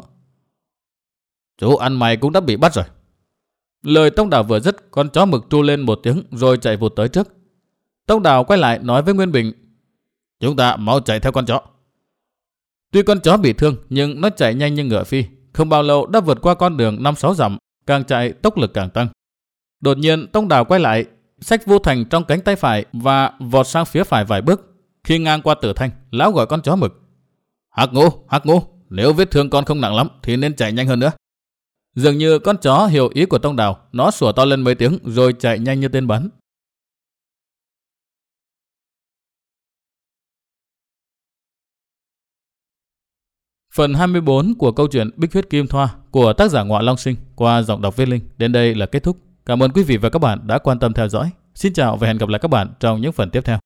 Chú ăn mày cũng đã bị bắt rồi. Lời Tông Đào vừa dứt, con chó mực tru lên một tiếng rồi chạy vụt tới trước. Tông Đào quay lại nói với Nguyên Bình. Chúng ta mau chạy theo con chó. Tuy con chó bị thương nhưng nó chạy nhanh như ngựa phi, không bao lâu đã vượt qua con đường năm sáu dặm, càng chạy tốc lực càng tăng. Đột nhiên Tông Đào quay lại, xách Vũ Thành trong cánh tay phải và vọt sang phía phải vài bước. Khi ngang qua Tử Thanh, lão gọi con chó mực. Hắc Ngũ, Hắc Ngũ, nếu vết thương con không nặng lắm thì nên chạy nhanh hơn nữa. Dường như con chó hiểu ý của Tông Đào, nó sủa to lên mấy tiếng rồi chạy nhanh như tên bắn. Phần hai mươi bốn của câu chuyện Bích Huyết Kim Thoa của tác giả Ngọa Long Sinh qua giọng đọc Viết Linh đến đây là kết thúc. Cảm ơn quý vị và các bạn đã quan tâm theo dõi. Xin chào và hẹn gặp lại các bạn trong những phần tiếp theo.